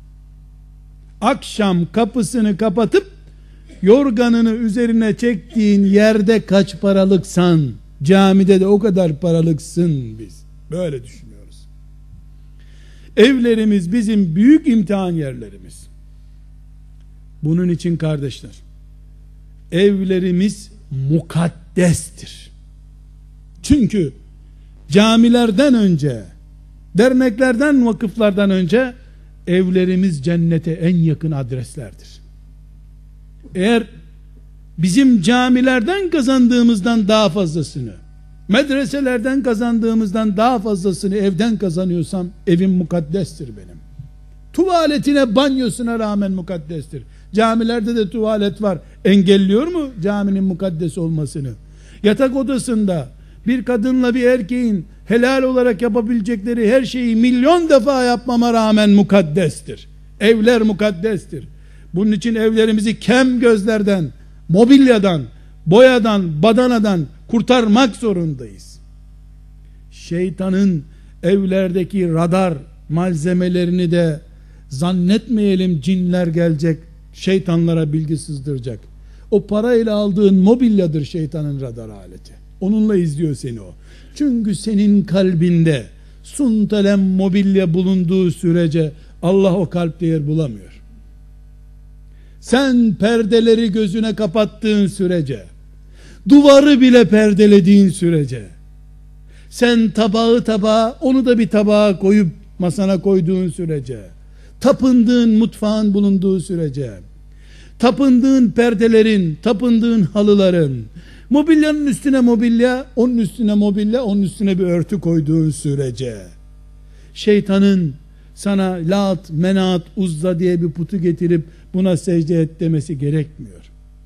Speaker 1: Akşam kapısını kapatıp yorganını üzerine çektiğin yerde kaç paralıksan camide de o kadar paralıksın biz. Böyle düşünüyoruz. Evlerimiz bizim büyük imtihan yerlerimiz. Bunun için kardeşler, evlerimiz mukaddestir. Çünkü camilerden önce, derneklerden, vakıflardan önce evlerimiz cennete en yakın adreslerdir. Eğer bizim camilerden kazandığımızdan daha fazlasını, medreselerden kazandığımızdan daha fazlasını evden kazanıyorsam evim mukaddestir benim. Tuvaletine, banyosuna rağmen mukaddestir. Camilerde de tuvalet var. Engelliyor mu caminin mukaddes olmasını? Yatak odasında bir kadınla bir erkeğin helal olarak yapabilecekleri her şeyi milyon defa yapmama rağmen mukaddestir. Evler mukaddestir. Bunun için evlerimizi kem gözlerden, mobilyadan, boyadan, badanadan kurtarmak zorundayız. Şeytanın evlerdeki radar malzemelerini de zannetmeyelim cinler gelecek şeytanlara bilgi sızdıracak. O parayla aldığın mobilyadır şeytanın radar aleti. Onunla izliyor seni o. Çünkü senin kalbinde suntalem mobilya bulunduğu sürece Allah o kalpte yer bulamıyor. Sen perdeleri gözüne kapattığın sürece, duvarı bile perdelediğin sürece, sen tabağı tabağa, onu da bir tabağa koyup masana koyduğun sürece, tapındığın mutfağın bulunduğu sürece, tapındığın perdelerin, tapındığın halıların, mobilyanın üstüne mobilya, onun üstüne mobilya, onun üstüne bir örtü koyduğun sürece, şeytanın sana Lat, Menat, Uzza diye bir putu getirip buna secde et demesi gerekmiyor.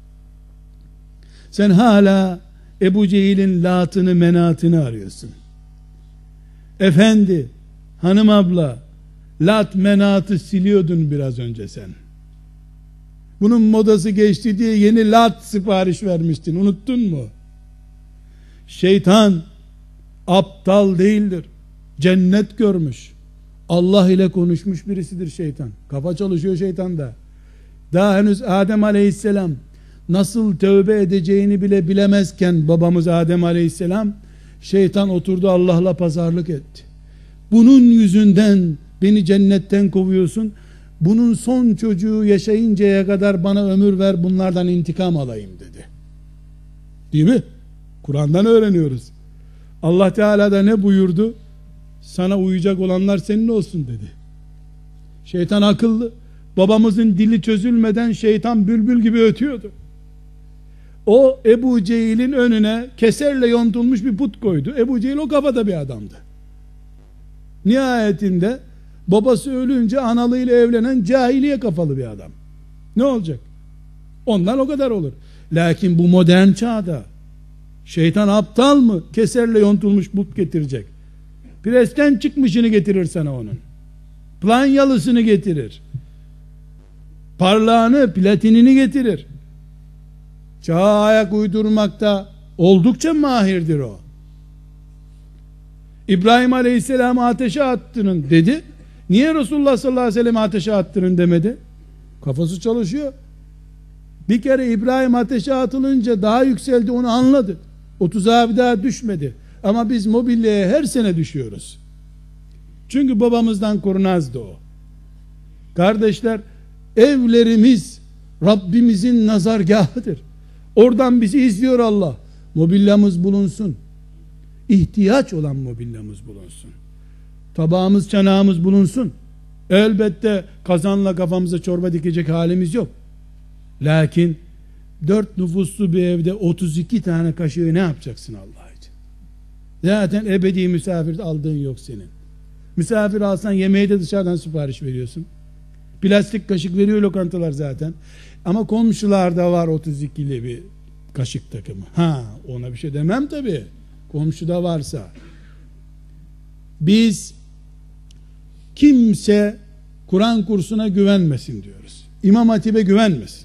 Speaker 1: Sen hala Ebu Cehil'in Lat'ını, Menat'ını arıyorsun. Efendi, hanım abla, Lat, Menat'ı siliyordun biraz önce sen. Bunun modası geçti diye yeni Lat sipariş vermiştin, unuttun mu? Şeytan aptal değildir. Cennet görmüş. Allah ile konuşmuş birisidir şeytan. Kafa çalışıyor şeytanda. Daha henüz Adem Aleyhisselam nasıl tövbe edeceğini bile bilemezken babamız Adem Aleyhisselam, şeytan oturdu Allah'la pazarlık etti. Bunun yüzünden beni cennetten kovuyorsun. Bunun son çocuğu yaşayıncaya kadar bana ömür ver, bunlardan intikam alayım dedi. Değil mi? Kur'an'dan öğreniyoruz. Allah Teala da ne buyurdu? Sana uyacak olanlar senin olsun dedi. Şeytan akıllı. Babamızın dili çözülmeden şeytan bülbül gibi ötüyordu. O Ebu Cehil'in önüne keserle yontulmuş bir put koydu. Ebu Cehil o kafada bir adamdı. Nihayetinde babası ölünce analığıyla evlenen cahiliye kafalı bir adam. Ne olacak? Ondan o kadar olur. Lakin bu modern çağda şeytan aptal mı? Keserle yontulmuş put getirecek. Presten çıkmışını getirir sana onun. Planyalısını getirir. Parlağını, platinini getirir. Çağa ayak uydurmakta oldukça mahirdir o. İbrahim Aleyhisselam'ı ateşe attırın dedi. Niye Resulullah sallallahu aleyhi ve sellem ateşe attırın demedi? Kafası çalışıyor. Bir kere İbrahim ateşe atılınca daha yükseldi, onu anladı. O tuzağa bir daha düşmedi. Ama biz mobilyaya her sene düşüyoruz. Çünkü babamızdan kurnazdı o. Kardeşler, evlerimiz Rabbimizin nazargahıdır. Oradan bizi izliyor Allah. Mobilyamız bulunsun. İhtiyaç olan mobilyamız bulunsun. Tabağımız, çanağımız bulunsun. Elbette kazanla kafamıza çorba dikecek halimiz yok. Lakin dört nüfuslu bir evde otuz iki tane kaşığı ne yapacaksın Allah için? Zaten ebedi misafir aldığın yok senin. Misafir alsan yemeği de dışarıdan sipariş veriyorsun. Plastik kaşık veriyor lokantalar zaten. Ama komşularda var otuz ikili bir kaşık takımı. Ha, ona bir şey demem tabii. Komşuda varsa. Biz kimse Kur'an kursuna güvenmesin diyoruz. İmam Hatip'e güvenmesin.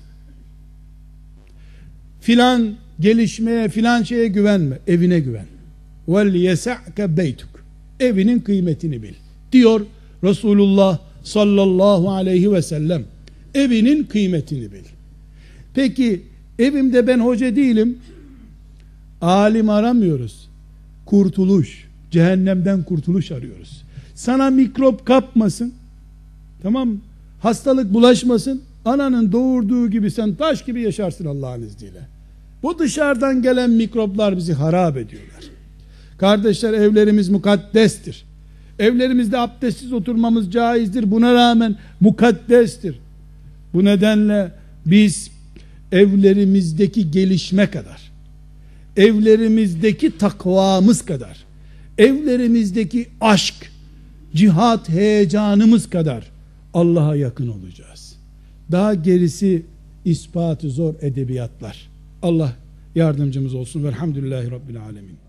Speaker 1: Filan gelişmeye, filan şeye güvenme. Evine güven. Vel yesa'ke beytuk. Evinin kıymetini bil. Diyor Resulullah sallallahu aleyhi ve sellem. Evinin kıymetini bil. Peki evimde ben hoca değilim. Alim aramıyoruz. Kurtuluş, cehennemden kurtuluş arıyoruz. Sana mikrop kapmasın. Tamam mı? Hastalık bulaşmasın. Ananın doğurduğu gibi sen taş gibi yaşarsın Allah'ın izniyle. Bu dışarıdan gelen mikroplar bizi harap ediyorlar. Kardeşler, evlerimiz mukaddestir. Evlerimizde abdestsiz oturmamız caizdir. Buna rağmen mukaddestir. Bu nedenle biz evlerimizdeki gelişme kadar, evlerimizdeki takvamız kadar, evlerimizdeki aşk, cihat heyecanımız kadar Allah'a yakın olacağız. Daha gerisi ispatı zor edebiyatlar. Allah yardımcımız olsun. Velhamdülillahi Rabbil alemin.